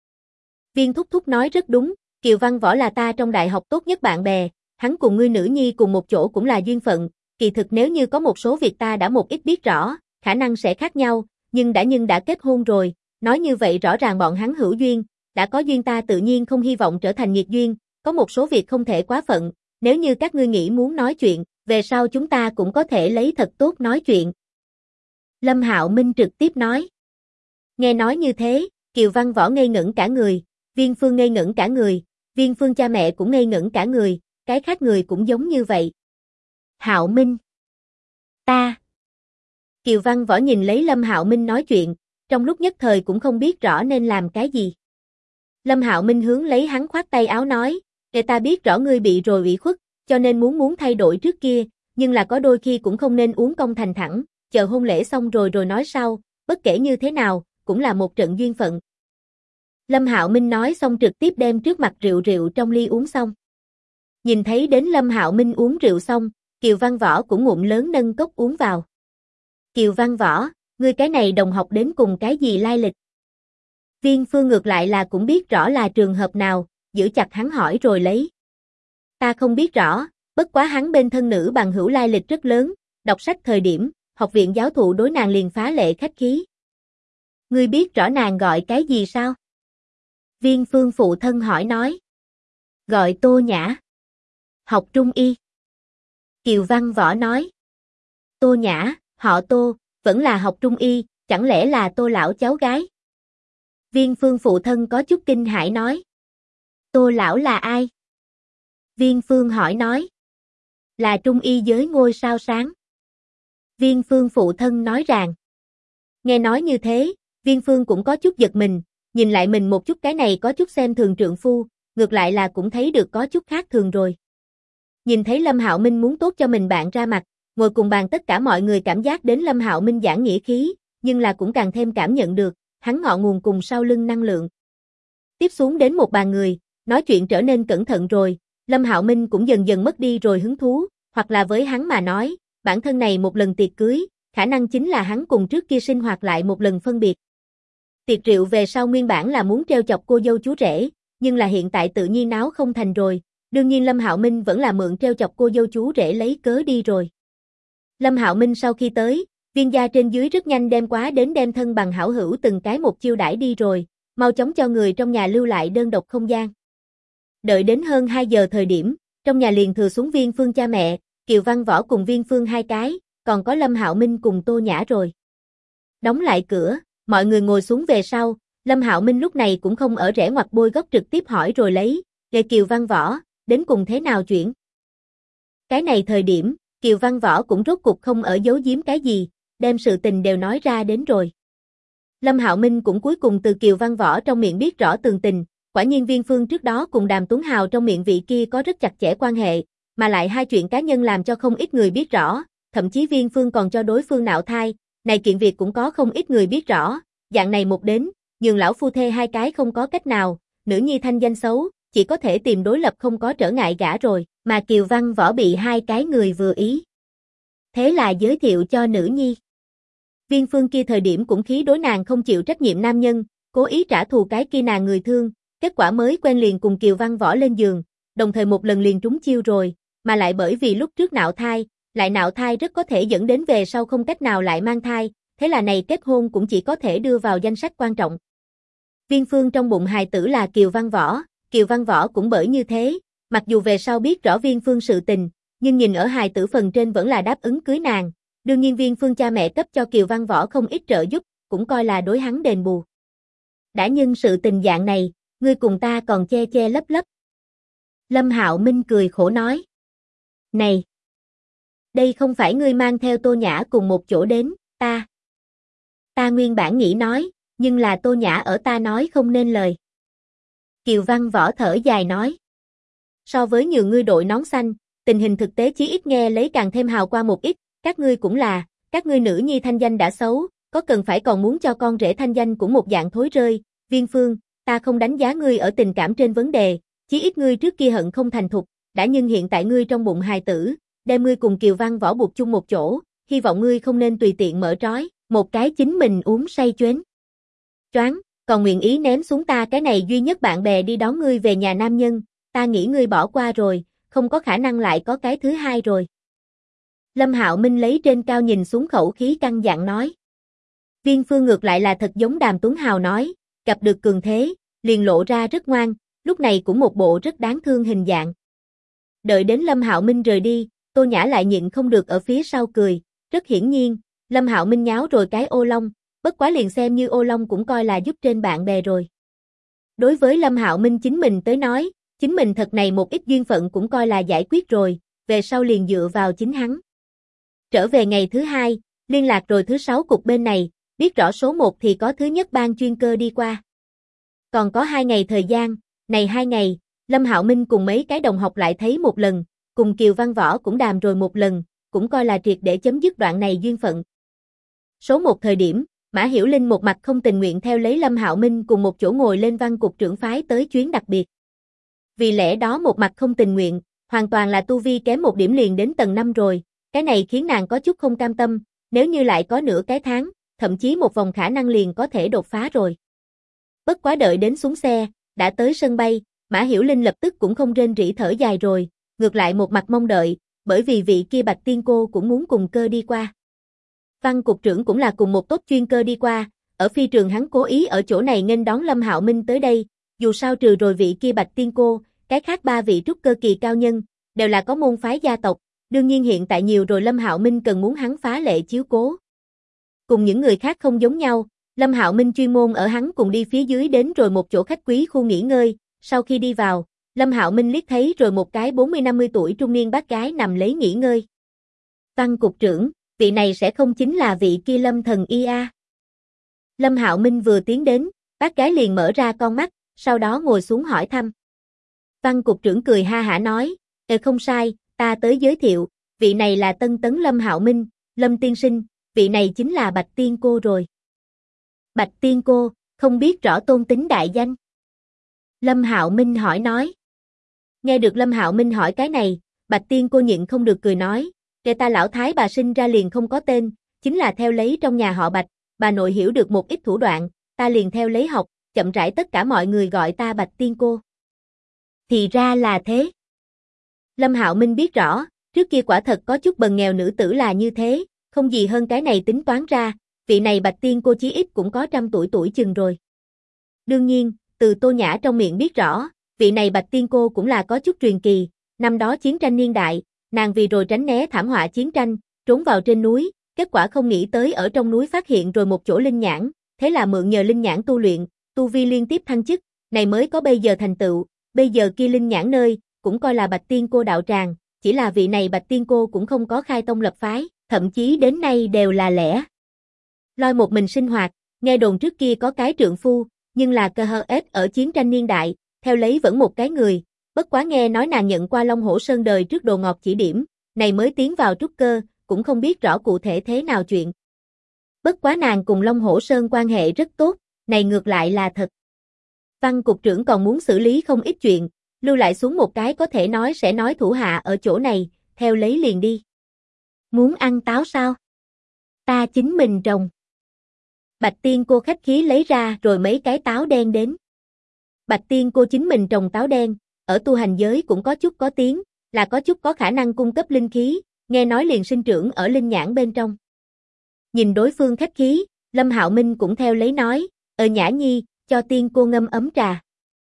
Viên Thúc Thúc nói rất đúng, Kiều Văn Võ là ta trong đại học tốt nhất bạn bè, hắn cùng ngươi nữ nhi cùng một chỗ cũng là duyên phận, kỳ thực nếu như có một số việc ta đã một ít biết rõ, khả năng sẽ khác nhau, nhưng đã kết hôn rồi, nói như vậy rõ ràng bọn hắn hữu duyên, đã có duyên ta tự nhiên không hy vọng trở thành nghiệt duyên, có một số việc không thể quá phận, nếu như các ngươi nghĩ muốn nói chuyện, về sau chúng ta cũng có thể lấy thật tốt nói chuyện. Lâm Hạo Minh trực tiếp nói. Nghe nói như thế, Kiều Văn Võ ngây ngẩn cả người, Viên Phương ngây ngẩn cả người, Viên Phương cha mẹ cũng ngây ngẩn cả người, cái khác người cũng giống như vậy. Hạo Minh. Ta. Kiều Văn Võ nhìn lấy Lâm Hạo Minh nói chuyện, trong lúc nhất thời cũng không biết rõ nên làm cái gì. Lâm Hạo Minh hướng lấy hắn khoát tay áo nói, để ta biết rõ ngươi bị rồi ủy khuất, cho nên muốn thay đổi trước kia, nhưng là có đôi khi cũng không nên uống công thành thẳng, chờ hôn lễ xong rồi nói sau, bất kể như thế nào, cũng là một trận duyên phận. Lâm Hạo Minh nói xong trực tiếp đem trước mặt rượu trong ly uống xong. Nhìn thấy đến Lâm Hạo Minh uống rượu xong, Kiều Văn Võ cũng ngụm lớn nâng cốc uống vào. Kiều Văn Võ, ngươi cái này đồng học đến cùng cái gì lai lịch? Viên Phương ngược lại là cũng biết rõ là trường hợp nào, giữ chặt hắn hỏi rồi lấy. Ta không biết rõ, bất quá hắn bên thân nữ bằng hữu lai lịch rất lớn, đọc sách thời điểm, học viện giáo thụ đối nàng liền phá lệ khách khí. Ngươi biết rõ nàng gọi cái gì sao? Viên Phương phụ thân hỏi nói. Gọi Tô Nhã. Học trung y. Kiều Văn Võ nói. Tô Nhã, họ Tô, vẫn là học trung y, chẳng lẽ là Tô lão cháu gái? Viên Phương phụ thân có chút kinh hãi nói. Tô lão là ai? Viên Phương hỏi nói. Là trung y giới ngôi sao sáng. Viên Phương phụ thân nói rằng. Nghe nói như thế, Viên Phương cũng có chút giật mình, nhìn lại mình một chút cái này có chút xem thường trượng phu, ngược lại là cũng thấy được có chút khác thường rồi. Nhìn thấy Lâm Hạo Minh muốn tốt cho mình bạn ra mặt, ngồi cùng bàn tất cả mọi người cảm giác đến Lâm Hạo Minh giảng nghĩa khí, nhưng là cũng càng thêm cảm nhận được, hắn ngọn nguồn cùng sau lưng năng lượng. Tiếp xuống đến một bàn người, nói chuyện trở nên cẩn thận rồi, Lâm Hạo Minh cũng dần dần mất đi rồi hứng thú, hoặc là với hắn mà nói, bản thân này một lần tiệc cưới, khả năng chính là hắn cùng trước kia sinh hoạt lại một lần phân biệt. Tiệc rượu về sau nguyên bản là muốn trêu chọc cô dâu chú rể, nhưng là hiện tại tự nhiên náo không thành rồi, đương nhiên Lâm Hạo Minh vẫn là mượn trêu chọc cô dâu chú rể lấy cớ đi rồi. Lâm Hạo Minh sau khi tới, Viên gia trên dưới rất nhanh đem thân bằng hảo hữu từng cái một chiêu đãi đi rồi, mau chóng cho người trong nhà lưu lại đơn độc không gian. Đợi đến hơn 2 giờ thời điểm, trong nhà liền thừa xuống Viên Phương cha mẹ, Kiều Văn Võ cùng Viên Phương hai cái, còn có Lâm Hạo Minh cùng Tô Nhã rồi. Đóng lại cửa, mọi người ngồi xuống về sau, Lâm Hạo Minh lúc này cũng không ở rẽ ngoặt bôi góc trực tiếp hỏi rồi lấy, để Kiều Văn Võ, đến cùng thế nào chuyện? Cái này thời điểm, Kiều Văn Võ cũng rốt cục không ở giấu giếm cái gì, đem sự tình đều nói ra đến rồi. Lâm Hạo Minh cũng cuối cùng từ Kiều Văn Võ trong miệng biết rõ tường tình, quả nhiên Viên Phương trước đó cùng Đàm Tuấn Hào trong miệng vị kia có rất chặt chẽ quan hệ, mà lại hai chuyện cá nhân làm cho không ít người biết rõ, thậm chí Viên Phương còn cho đối phương nạo thai, này kiện việc cũng có không ít người biết rõ, dạng này một đến, nhường lão phu thê hai cái không có cách nào, nữ nhi thanh danh xấu, chỉ có thể tìm đối lập không có trở ngại gả rồi, mà Kiều Văn Võ bị hai cái người vừa ý. Thế là giới thiệu cho nữ nhi. Viên Phương kia thời điểm cũng khí đối nàng không chịu trách nhiệm nam nhân, cố ý trả thù cái kia nàng người thương, kết quả mới quen liền cùng Kiều Văn Võ lên giường, đồng thời một lần liền trúng chiêu rồi, mà lại bởi vì lúc trước nạo thai, lại nạo thai rất có thể dẫn đến về sau không cách nào lại mang thai, thế là này kết hôn cũng chỉ có thể đưa vào danh sách quan trọng. Viên Phương trong bụng hài tử là Kiều Văn Võ cũng bởi như thế, mặc dù về sau biết rõ Viên Phương sự tình, nhưng nhìn ở hài tử phần trên vẫn là đáp ứng cưới nàng, đương nhiên Viên Phương cha mẹ cấp cho Kiều Văn Võ không ít trợ giúp, cũng coi là đối hắn đền bù. Đã nhưng sự tình dạng này, ngươi cùng ta còn che che lấp lấp. Lâm Hạo Minh cười khổ nói. Này! Đây không phải ngươi mang theo Tô Nhã cùng một chỗ đến, ta nguyên bản nghĩ nói, nhưng là Tô Nhã ở ta nói không nên lời. Kiều Văn Võ thở dài nói. So với nhiều ngươi đội nón xanh, tình hình thực tế chí ít nghe lấy càng thêm hào quang một ít, các ngươi cũng là, các ngươi nữ nhi thanh danh đã xấu, có cần phải còn muốn cho con rể thanh danh cũng một dạng thối rơi. Viên Phương, ta không đánh giá ngươi ở tình cảm trên vấn đề, chí ít ngươi trước kia hận không thành thục, đã nhưng hiện tại ngươi trong bụng hài tử, đem ngươi cùng Kiều Văn Võ buộc chung một chỗ, hy vọng ngươi không nên tùy tiện mở trói, một cái chính mình uống say choáng, còn nguyện ý ném xuống ta cái này duy nhất bạn bè đi đón ngươi về nhà nam nhân, ta nghĩ ngươi bỏ qua rồi, không có khả năng lại có cái thứ hai rồi. Lâm Hạo Minh lấy trên cao nhìn xuống khẩu khí căng dặn nói. Viên Phương ngược lại là thật giống Đàm Tuấn Hào nói, gặp được cường thế, liền lộ ra rất ngoan, lúc này cũng một bộ rất đáng thương hình dạng. Đợi đến Lâm Hạo Minh rời đi, Tô Nhã lại nhịn không được ở phía sau cười, rất hiển nhiên, Lâm Hạo Minh nháo rồi cái ô long, bất quá liền xem như ô long cũng coi là giúp trên bạn bè rồi. Đối với Lâm Hạo Minh chính mình tới nói, chính mình thật này một ít duyên phận cũng coi là giải quyết rồi, về sau liền dựa vào chính hắn. Trở về ngày thứ hai, liên lạc rồi thứ 6 cục bên này, biết rõ số 1 thì có thứ nhất ban chuyên cơ đi qua. Còn có 2 ngày thời gian, này 2 ngày, Lâm Hạo Minh cùng mấy cái đồng học lại thấy một lần, cùng Kiều Văn Võ cũng đàm rồi một lần, cũng coi là triệt để chấm dứt đoạn này duyên phận. Số 1 thời điểm, Mã Hiểu Linh một mặt không tình nguyện theo lấy Lâm Hạo Minh cùng một chỗ ngồi lên văn cục trưởng phái tới chuyến đặc biệt. Vì lẽ đó một mặt không tình nguyện, hoàn toàn là tu vi kém một điểm liền đến tầng 5 rồi, cái này khiến nàng có chút không cam tâm, nếu như lại có nửa cái tháng, thậm chí một vòng khả năng liền có thể đột phá rồi. Bất quá đợi đến xuống xe, đã tới sân bay, Mã Hiểu Linh lập tức cũng không rên rỉ thở dài rồi, ngược lại một mặt mong đợi, bởi vì vị kia Bạch Tiên cô cũng muốn cùng cơ đi qua. Văn cục trưởng cũng là cùng một tốt chuyên cơ đi qua, ở phi trường hắn cố ý ở chỗ này nghênh đón Lâm Hạo Minh tới đây, dù sao trừ rồi vị kia Bạch Tiên cô, cái khác 3 vị trúc cơ kỳ cao nhân, đều là có môn phái gia tộc, đương nhiên hiện tại nhiều rồi Lâm Hạo Minh cần muốn hắn phá lệ chiếu cố. Cùng những người khác không giống nhau, Lâm Hạo Minh chuyên môn ở hắn cùng đi phía dưới đến rồi một chỗ khách quý khu nghỉ ngơi, sau khi đi vào, Lâm Hạo Minh liếc thấy rồi một cái 40-50 tuổi trung niên bác gái nằm lấy nghỉ ngơi. Văn cục trưởng, vị này sẽ không chính là vị kia Lâm Thần Y a? Lâm Hạo Minh vừa tiến đến, bác gái liền mở ra con mắt, sau đó ngồi xuống hỏi thăm. Văn cục trưởng cười ha hả nói, không sai, ta tới giới thiệu, vị này là tân tấn Lâm Hạo Minh, Lâm tiên sinh, vị này chính là Bạch Tiên cô rồi. Bạch Tiên cô, không biết rõ tôn tính đại danh. Lâm Hạo Minh hỏi nói. Nghe được Lâm Hạo Minh hỏi cái này, Bạch Tiên cô nhịn không được cười nói, kể ta lão thái bà sinh ra liền không có tên, chính là theo lấy trong nhà họ Bạch, bà nội hiểu được một ít thủ đoạn, ta liền theo lấy học, chậm rãi tất cả mọi người gọi ta Bạch Tiên cô. Thì ra là thế. Lâm Hạo Minh biết rõ, trước kia quả thật có chút bần nghèo nữ tử là như thế, không gì hơn cái này tính toán ra, vị này Bạch Tiên cô chí ít cũng có 100 tuổi chừng rồi. Đương nhiên, từ Tô Nhã trong miệng biết rõ, vị này Bạch Tiên cô cũng là có chút truyền kỳ, năm đó chiến tranh niên đại, nàng vì rồi tránh né thảm họa chiến tranh, trốn vào trên núi, kết quả không nghĩ tới ở trong núi phát hiện rồi một chỗ linh nhãn, thế là mượn nhờ linh nhãn tu luyện, tu vi liên tiếp thăng chức, này mới có bây giờ thành tựu, bây giờ kia linh nhãn nơi, cũng coi là Bạch Tiên cô đạo tràng, chỉ là vị này Bạch Tiên cô cũng không có khai tông lập phái, thậm chí đến nay đều là lẻ loi một mình sinh hoạt, nghe đồn trước kia có cái trượng phu, nhưng là cơ hơ ết ở chiến tranh niên đại, theo lấy vẫn một cái người, bất quá nghe nói nàng nhận qua Long Hổ Sơn đời trước đồ ngọt chỉ điểm, này mới tiến vào trúc cơ, cũng không biết rõ cụ thể thế nào chuyện. Bất quá nàng cùng Long Hổ Sơn quan hệ rất tốt, này ngược lại là thật. Văn cục trưởng còn muốn xử lý không ít chuyện, lưu lại xuống một cái có thể nói sẽ nói thủ hạ ở chỗ này, theo lấy liền đi. Muốn ăn táo sao? Ta chính mình trồng. Bạch Tiên cô khách khí lấy ra rồi mấy cái táo đen đến. Bạch Tiên cô chính mình trồng táo đen, ở tu hành giới cũng có chút có tiếng, là có chút có khả năng cung cấp linh khí, nghe nói liền sinh trưởng ở linh nhãn bên trong. Nhìn đối phương khách khí, Lâm Hạo Minh cũng theo lấy nói, Nhã Nhi, cho Tiên cô ngâm ấm trà.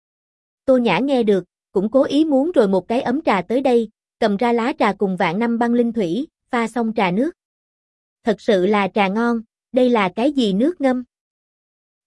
Tô Nhã nghe được, cũng cố ý muốn rồi một cái ấm trà tới đây, cầm ra lá trà cùng vạn năm băng linh thủy, pha xong trà nước. Thật sự là trà ngon, đây là cái gì nước ngâm?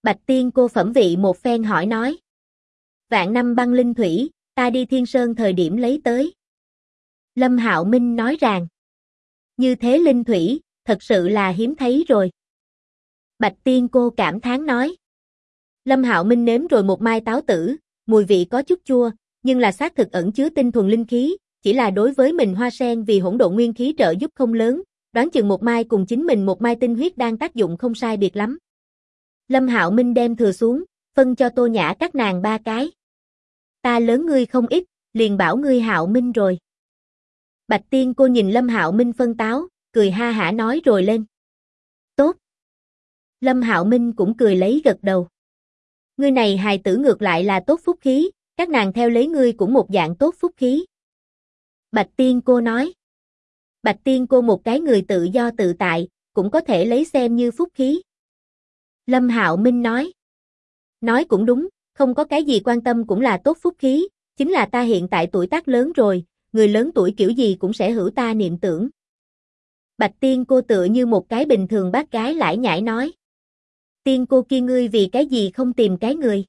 Bạch Tiên cô phẩm vị một phen hỏi nói. Vạn năm băng linh thủy, ta đi Thiên Sơn thời điểm lấy tới. Lâm Hạo Minh nói rằng. Như thế linh thủy, thật sự là hiếm thấy rồi. Bạch Tiên cô cảm thán nói. Lâm Hạo Minh nếm rồi một mai táo tử, mùi vị có chút chua, nhưng là xác thực ẩn chứa tinh thuần linh khí, chỉ là đối với mình hoa sen vì hỗn độn nguyên khí trợ giúp không lớn, đoán chừng một mai cùng chính mình một mai tinh huyết đang tác dụng không sai biệt lắm. Lâm Hạo Minh đem thừa xuống, phân cho Tô Nhã các nàng 3 cái. Ta lớn ngươi không ít, liền bảo ngươi Hạo Minh rồi. Bạch Tiên cô nhìn Lâm Hạo Minh phân táo, cười ha hả nói rồi lên. Tốt. Lâm Hạo Minh cũng cười lấy gật đầu. Ngươi này hài tử ngược lại là tốt phúc khí, các nàng theo lấy ngươi cũng một dạng tốt phúc khí. Bạch Tiên cô nói. Bạch Tiên cô một cái người tự do tự tại, cũng có thể lấy xem như phúc khí. Lâm Hạo Minh nói. Nói cũng đúng, không có cái gì quan tâm cũng là tốt phúc khí, chính là ta hiện tại tuổi tác lớn rồi, người lớn tuổi kiểu gì cũng sẽ hữu ta niệm tưởng. Bạch Tiên cô tựa như một cái bình thường bác gái lải nhải nói. Tiên cô kia ngươi vì cái gì không tìm cái người?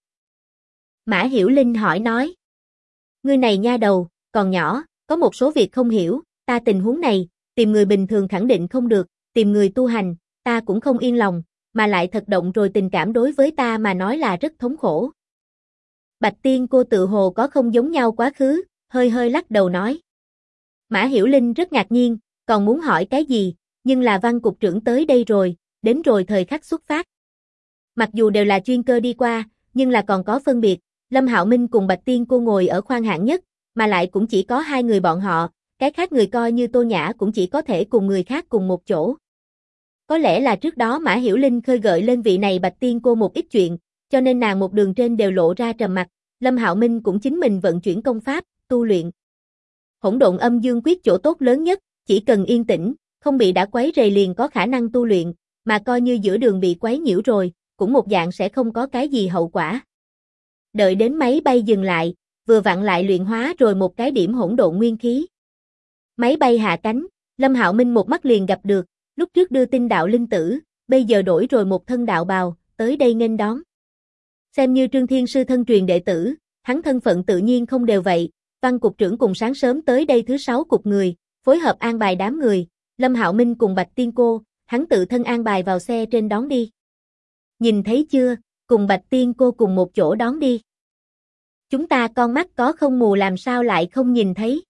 Mã Hiểu Linh hỏi nói. Ngươi này nha đầu, còn nhỏ, có một số việc không hiểu, ta tình huống này, tìm người bình thường khẳng định không được, tìm người tu hành, ta cũng không yên lòng, mà lại thật động rồi tình cảm đối với ta mà nói là rất thống khổ. Bạch Tiên cô tự hồ có không giống nhau quá khứ, hơi hơi lắc đầu nói. Mã Hiểu Linh rất ngạc nhiên, còn muốn hỏi cái gì, nhưng là Văn cục trưởng tới đây rồi, đến rồi thời khắc xuất phát. Mặc dù đều là chuyên cơ đi qua, nhưng là còn có phân biệt, Lâm Hạo Minh cùng Bạch Tiên cô ngồi ở khoang hạng nhất, mà lại cũng chỉ có 2 người bọn họ, cái khác người coi như Tô Nhã cũng chỉ có thể cùng người khác cùng một chỗ. Có lẽ là trước đó Mã Hiểu Linh khơi gợi lên vị này Bạch Tiên cô một ít chuyện, cho nên nàng một đường trên đều lộ ra trầm mặc, Lâm Hạo Minh cũng chính mình vận chuyển công pháp, tu luyện. Hỗn độn âm dương quyết chỗ tốt lớn nhất, chỉ cần yên tĩnh, không bị đã quấy rầy liền có khả năng tu luyện, mà coi như giữa đường bị quấy nhiễu rồi, cũng một dạng sẽ không có cái gì hậu quả. Đợi đến máy bay dừng lại, vừa vặn lại luyện hóa rồi một cái điểm hỗn độn nguyên khí. Máy bay hạ cánh, Lâm Hạo Minh một mắt liền gặp được, lúc trước đưa tin đạo linh tử, bây giờ đổi rồi một thân đạo bào, tới đây nghênh đón. Xem như Trương Thiên Sư thân truyền đệ tử, hắn thân phận tự nhiên không đều vậy, Văn cục trưởng cùng sáng sớm tới đây thứ 6 cục người, phối hợp an bài đám người, Lâm Hạo Minh cùng Bạch Tiên cô, hắn tự thân an bài vào xe trên đón đi. Nhìn thấy chưa, cùng Bạch Tiên cô cùng một chỗ đón đi. Chúng ta con mắt có không mù làm sao lại không nhìn thấy.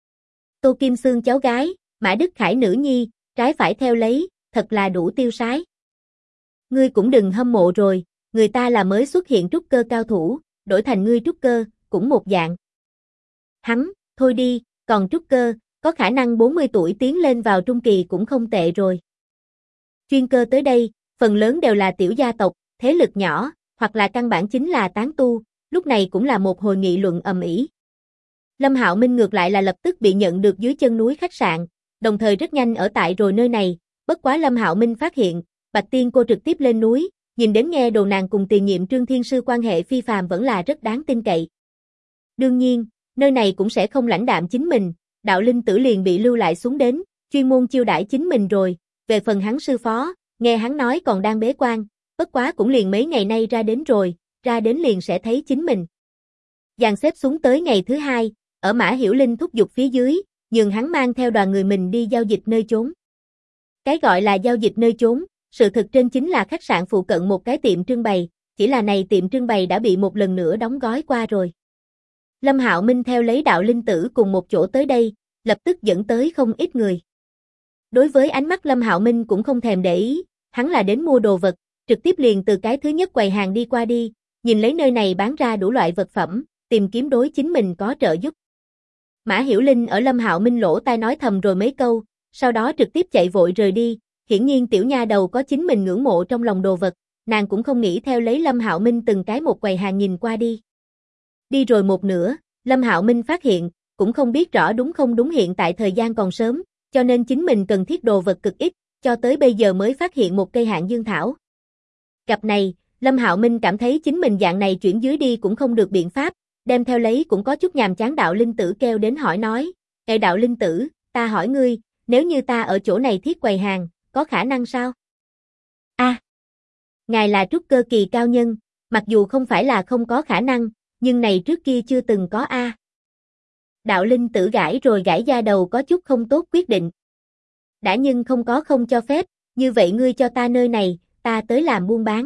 Tô Kim Xương cháu gái, Mã Đức Khải nữ nhi, trái phải theo lấy, thật là đủ tiêu sái. Ngươi cũng đừng hâm mộ rồi, người ta là mới xuất hiện trúc cơ cao thủ, đổi thành ngươi trúc cơ, cũng một dạng. Hắn, thôi đi, còn trúc cơ, có khả năng 40 tuổi tiến lên vào trung kỳ cũng không tệ rồi. Chuyên cơ tới đây, phần lớn đều là tiểu gia tộc, thế lực nhỏ, hoặc là căn bản chính là tán tu, lúc này cũng là một hồi nghị luận ầm ĩ. Lâm Hạo Minh ngược lại là lập tức bị nhận được dưới chân núi khách sạn, đồng thời rất nhanh ở tại rồi nơi này, bất quá Lâm Hạo Minh phát hiện, Bạch Tiên cô trực tiếp lên núi, nhìn đến nghe đồ nàng cùng tiền nhiệm Trương Thiên Sư quan hệ phi phàm vẫn là rất đáng tin cậy. Đương nhiên, nơi này cũng sẽ không lãnh đạm chính mình, đạo linh tử liền bị lưu lại xuống đến, chuyên môn chiêu đãi chính mình rồi, về phần hắn sư phó, nghe hắn nói còn đang bế quan, bất quá cũng liền mấy ngày nay ra đến rồi, ra đến liền sẽ thấy chính mình. Dàn xếp xuống tới ngày thứ 2, ở Mã Hiểu Linh thúc giục phía dưới, nhường hắn mang theo đoàn người mình đi giao dịch nơi chốn. Cái gọi là giao dịch nơi chốn, sự thực trên chính là khách sạn phụ cận một cái tiệm trưng bày, chỉ là này tiệm trưng bày đã bị một lần nữa đóng gói qua rồi. Lâm Hạo Minh theo lấy đạo linh tử cùng một chỗ tới đây, lập tức dẫn tới không ít người. Đối với ánh mắt Lâm Hạo Minh cũng không thèm để ý, hắn là đến mua đồ vật, trực tiếp liền từ cái thứ nhất quầy hàng đi qua đi, nhìn lấy nơi này bán ra đủ loại vật phẩm, tìm kiếm đối chính mình có trợ giúp. Mã Hiểu Linh ở Lâm Hạo Minh lỗ tai nói thầm rồi mấy câu, sau đó trực tiếp chạy vội rời đi, hiển nhiên tiểu nha đầu có chính mình ngưỡng mộ trong lòng đồ vật, nàng cũng không nghĩ theo lấy Lâm Hạo Minh từng cái một quầy hàng nhìn qua đi. Đi rồi một nửa, Lâm Hạo Minh phát hiện, cũng không biết rõ đúng không đúng hiện tại thời gian còn sớm, cho nên chính mình cần thiết đồ vật cực ít, cho tới bây giờ mới phát hiện một cây hạng dương thảo. Cặp này, Lâm Hạo Minh cảm thấy chính mình dạng này chuyển dưới đi cũng không được biện pháp, đem theo lấy cũng có chút nhàm chán đạo linh tử kêu đến hỏi nói, "Ê đạo linh tử, ta hỏi ngươi, nếu như ta ở chỗ này thiết quầy hàng, có khả năng sao?" A. Ngài là trúc cơ kỳ cao nhân, mặc dù không phải là không có khả năng, nhưng này trước kia chưa từng có a. Đạo linh tử gãi rồi gãi da đầu có chút không tốt quyết định. Đã nhưng không có không cho phép, như vậy ngươi cho ta nơi này, ta tới làm buôn bán.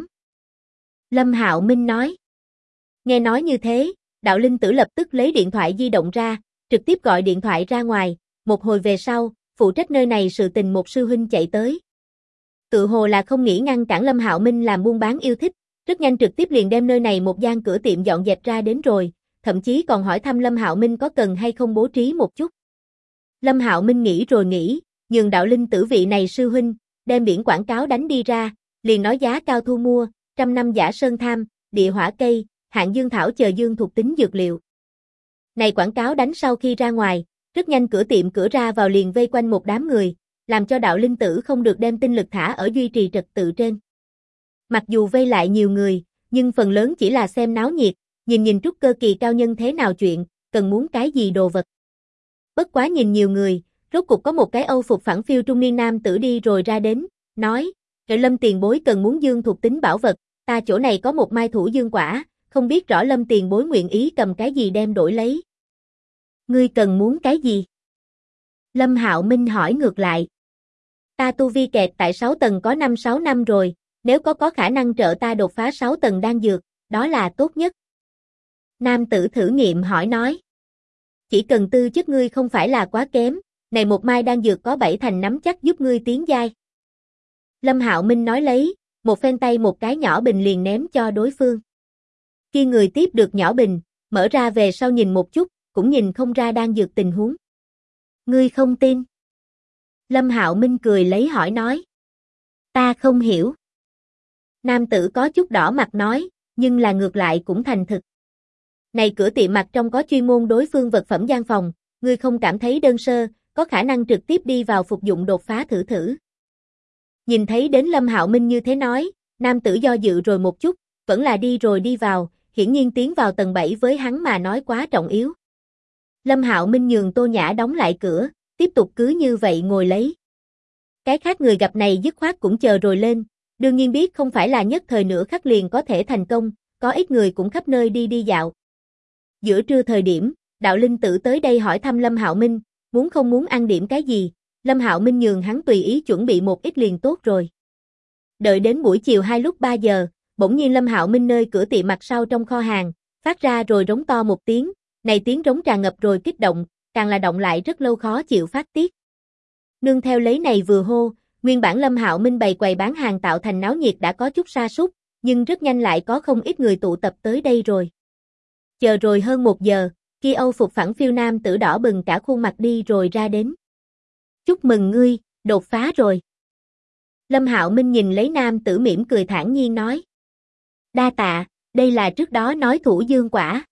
Lâm Hạo Minh nói. Nghe nói như thế, đạo linh tử lập tức lấy điện thoại di động ra, trực tiếp gọi điện thoại ra ngoài, một hồi về sau, phụ trách nơi này sự tình một sư huynh chạy tới. Tự hồ là không nghĩ ngăn cản Lâm Hạo Minh làm buôn bán yêu thích, rất nhanh trực tiếp liền đem nơi này một gian cửa tiệm dọn dẹp ra đến rồi, thậm chí còn hỏi thăm Lâm Hạo Minh có cần hay không bố trí một chút. Lâm Hạo Minh nghĩ rồi nghĩ, nhường đạo linh tử vị này sư huynh, đem biển quảng cáo đánh đi ra, liền nói giá cao thu mua, 100 năm giả sơn tham, địa hỏa cây, hạng dương thảo chờ dương thuộc tính dược liệu. Này quảng cáo đánh sau khi ra ngoài, rất nhanh cửa tiệm cửa ra vào liền vây quanh một đám người, làm cho đạo linh tử không được đem tinh lực thả ở duy trì trật tự trên. Mặc dù vây lại nhiều người, nhưng phần lớn chỉ là xem náo nhiệt, nhìn trúc cơ kỳ cao nhân thế nào chuyện, cần muốn cái gì đồ vật. Bất quá nhìn nhiều người, rốt cục có một cái âu phục phẳng phiu trung niên nam tử đi rồi ra đến, nói, Lâm tiền bối cần muốn dương thuộc tính bảo vật, ta chỗ này có một mai thủ dương quả, không biết rõ Lâm tiền bối nguyện ý cầm cái gì đem đổi lấy. Ngươi cần muốn cái gì? Lâm Hạo Minh hỏi ngược lại. Ta tu vi kẹt tại 6 tầng có 5-6 năm rồi, nếu có khả năng trợ ta đột phá 6 tầng đan dược, đó là tốt nhất. Nam tử thử nghiệm hỏi nói. Chỉ cần tư chất ngươi không phải là quá kém, này một mai đan dược có 7 thành nắm chắc giúp ngươi tiến giai. Lâm Hạo Minh nói lấy, một phen tay một cái nhỏ bình liền ném cho đối phương. Khi người tiếp được nhỏ bình, mở ra về sau nhìn một chút, cũng nhìn không ra đan dược tình huống. Ngươi không tin? Lâm Hạo Minh cười lấy hỏi nói. Ta không hiểu. Nam tử có chút đỏ mặt nói, nhưng là ngược lại cũng thành thực. Này cửa tiệm mặt trong có chuyên môn đối phương vật phẩm gian phòng, ngươi không cảm thấy đơn sơ, có khả năng trực tiếp đi vào phục dụng đột phá thử thử. Nhìn thấy đến Lâm Hạo Minh như thế nói, nam tử do dự rồi một chút, vẫn là đi rồi đi vào, hiển nhiên tiến vào tầng 7 với hắn mà nói quá trọng yếu. Lâm Hạo Minh nhường Tô Nhã đóng lại cửa, tiếp tục cứ như vậy ngồi lấy. Cái khác người gặp này dứt khoát cũng chờ rồi lên, đương nhiên biết không phải là nhất thời nửa khắc liền có thể thành công, có ít người cũng khắp nơi đi dạo. Giữa trưa thời điểm, đạo linh tử tới đây hỏi thăm Lâm Hạo Minh, muốn không muốn ăn điểm cái gì, Lâm Hạo Minh nhường hắn tùy ý chuẩn bị một ít liền tốt rồi. Đợi đến buổi chiều 2 lúc 3 giờ, bỗng nhiên Lâm Hạo Minh nơi cửa tiệm mặt sau trong kho hàng, phát ra rồi rống to một tiếng, này tiếng rống tràn ngập rồi kích động, càng là động lại rất lâu khó chịu phát tiết. Nương theo lấy này vừa hô, nguyên bản Lâm Hạo Minh bày quầy bán hàng tạo thành náo nhiệt đã có chút sa sút, nhưng rất nhanh lại có không ít người tụ tập tới đây rồi. Chờ rồi hơn 1 giờ, khi âu phục phẳng phiu nam tử đỏ bừng cả khuôn mặt đi rồi ra đến. Chúc mừng ngươi, đột phá rồi. Lâm Hạo Minh nhìn lấy nam tử mỉm cười thản nhiên nói. Đa tạ, đây là trước đó nói thủ dương quả.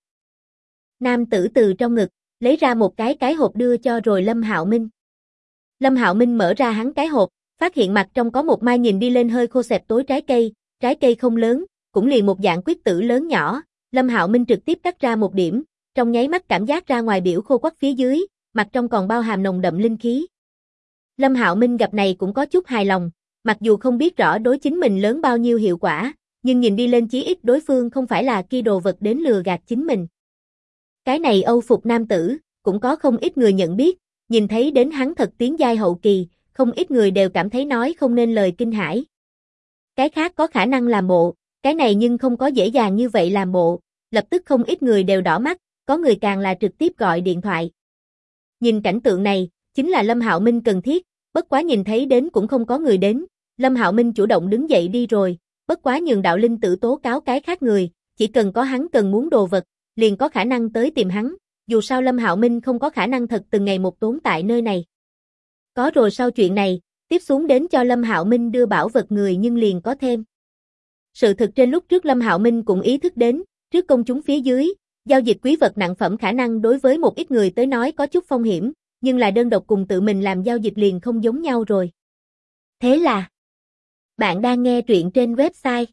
Nam tử từ trong ngực, lấy ra một cái hộp đưa cho rồi Lâm Hạo Minh. Lâm Hạo Minh mở ra hắn cái hộp, phát hiện mặt trong có một mai nhìn đi lên hơi khô xẹp tối trái cây không lớn, cũng liền một dạng quyết tử lớn nhỏ. Lâm Hạo Minh trực tiếp cắt ra một điểm, trong nháy mắt cảm giác ra ngoài biểu khô quắt phía dưới, mặt trong còn bao hàm nồng đậm linh khí. Lâm Hạo Minh gặp này cũng có chút hài lòng, mặc dù không biết rõ đối chính mình lớn bao nhiêu hiệu quả, nhưng nhìn đi lên chí ít đối phương không phải là kia đồ vật đến lừa gạt chính mình. Cái này âu phục nam tử, cũng có không ít người nhận biết, nhìn thấy đến hắn thật tiến giai hậu kỳ, không ít người đều cảm thấy nói không nên lời kinh hãi. Cái khác có khả năng làm bộ, cái này nhưng không có dễ dàng như vậy làm bộ, lập tức không ít người đều đỏ mắt, có người càng là trực tiếp gọi điện thoại. Nhìn cảnh tượng này, chính là Lâm Hạo Minh cần thiết, bất quá nhìn thấy đến cũng không có người đến, Lâm Hạo Minh chủ động đứng dậy đi rồi, bất quá nhường đạo linh tử tố cáo cái khác người, chỉ cần có hắn cần muốn đồ vật, liền có khả năng tới tìm hắn, dù sao Lâm Hạo Minh không có khả năng thật từng ngày một tốn tại nơi này. Có rồi sau chuyện này, tiếp xuống đến cho Lâm Hạo Minh đưa bảo vật người nhưng liền có thêm. Sự thực trên lúc trước Lâm Hạo Minh cũng ý thức đến, trước công chúng phía dưới, giao dịch quý vật nặng phẩm khả năng đối với một ít người tới nói có chút phong hiểm, nhưng là đơn độc cùng tự mình làm giao dịch liền không giống nhau rồi. Thế là, bạn đang nghe truyện trên website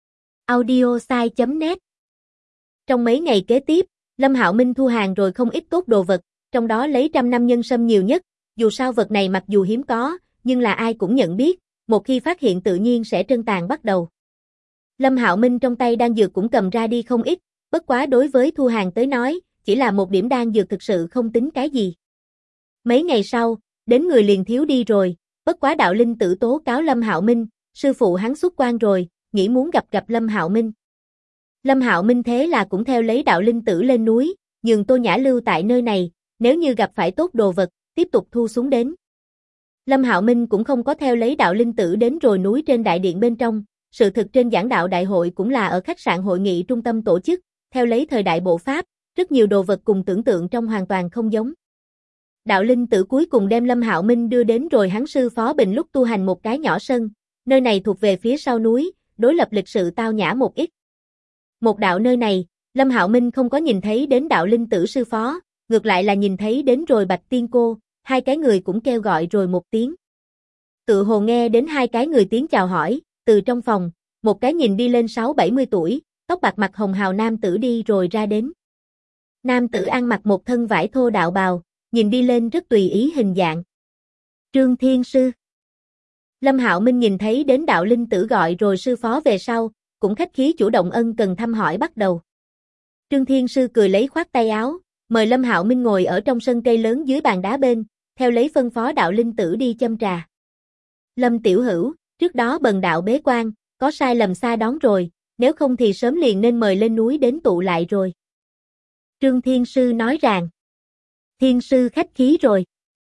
audiosai.net. Trong mấy ngày kế tiếp, Lâm Hạo Minh thu hàng rồi không ít tốt đồ vật, trong đó lấy 100 năm nhân sâm nhiều nhất, dù sao vật này mặc dù hiếm có, nhưng là ai cũng nhận biết, một khi phát hiện tự nhiên sẽ trân tàn bắt đầu. Lâm Hạo Minh trong tay đan dược cũng cầm ra đi không ít, bất quá đối với Thu Hàng tới nói, chỉ là một điểm đan dược thực sự không tính cái gì. Mấy ngày sau, đến người liền thiếu đi rồi, bất quá đạo linh tử tố cáo Lâm Hạo Minh, sư phụ hắn xuất quan rồi, nghĩ muốn gặp Lâm Hạo Minh. Lâm Hạo Minh thế là cũng theo lấy đạo linh tử lên núi, nhường Tô Nhã lưu tại nơi này, nếu như gặp phải tốt đồ vật, tiếp tục thu xuống đến. Lâm Hạo Minh cũng không có theo lấy đạo linh tử đến rồi núi trên đại điện bên trong, sự thực trên giảng đạo đại hội cũng là ở khách sạn hội nghị trung tâm tổ chức, theo lấy thời đại bộ pháp, rất nhiều đồ vật cùng tưởng tượng trong hoàn toàn không giống. Đạo linh tử cuối cùng đem Lâm Hạo Minh đưa đến rồi hắn sư phó Bình lúc tu hành một cái nhỏ sân, nơi này thuộc về phía sau núi, đối lập lịch sự tao nhã một ít. Một đạo nơi này, Lâm Hạo Minh không có nhìn thấy đến đạo linh tử sư phó, ngược lại là nhìn thấy đến rồi Bạch Tiên Cô, hai cái người cũng kêu gọi rồi một tiếng. Tự hồ nghe đến hai cái người tiếng chào hỏi, từ trong phòng, một cái nhìn đi lên 6-70 tuổi, tóc bạc mặt hồng hào nam tử đi rồi ra đến. Nam tử ăn mặc một thân vải thô đạo bào, nhìn đi lên rất tùy ý hình dạng. Trương Thiên Sư. Lâm Hạo Minh nhìn thấy đến đạo linh tử gọi rồi sư phó về sau, cũng khách khí chủ động ân cần thăm hỏi bắt đầu. Trương Thiên Sư cười lấy khoát tay áo, mời Lâm Hạo Minh ngồi ở trong sân cây lớn dưới bàn đá bên, theo lấy phân phó đạo linh tử đi châm trà. Lâm tiểu hữu, trước đó bần đạo bế quan, có sai lầm xa đón rồi, nếu không thì sớm liền nên mời lên núi đến tụ lại rồi. Trương Thiên Sư nói rằng, Thiên Sư khách khí rồi.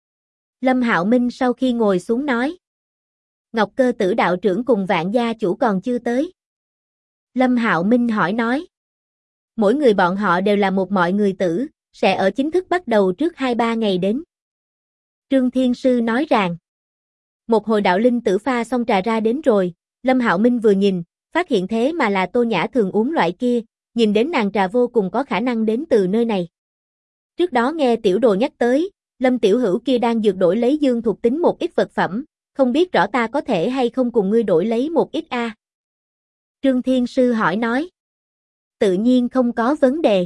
Lâm Hạo Minh sau khi ngồi xuống nói, Ngọc Cơ Tử đạo trưởng cùng Vạn gia chủ còn chưa tới. Lâm Hạo Minh hỏi nói, mỗi người bọn họ đều là một mọi người tử, sẽ ở chính thức bắt đầu trước 2-3 ngày đến. Trương Thiên Sư nói rằng, một hồi đạo linh tử pha xong trà ra đến rồi, Lâm Hạo Minh vừa nhìn, phát hiện thế mà là Tô Nhã thường uống loại kia, nhìn đến nàng trà vô cùng có khả năng đến từ nơi này. Trước đó nghe tiểu đồ nhắc tới, Lâm tiểu hữu kia đang dược đổi lấy dương thuộc tính một ít vật phẩm, không biết rõ ta có thể hay không cùng ngươi đổi lấy một ít a? Trương Thiên Sư hỏi nói. Tự nhiên không có vấn đề.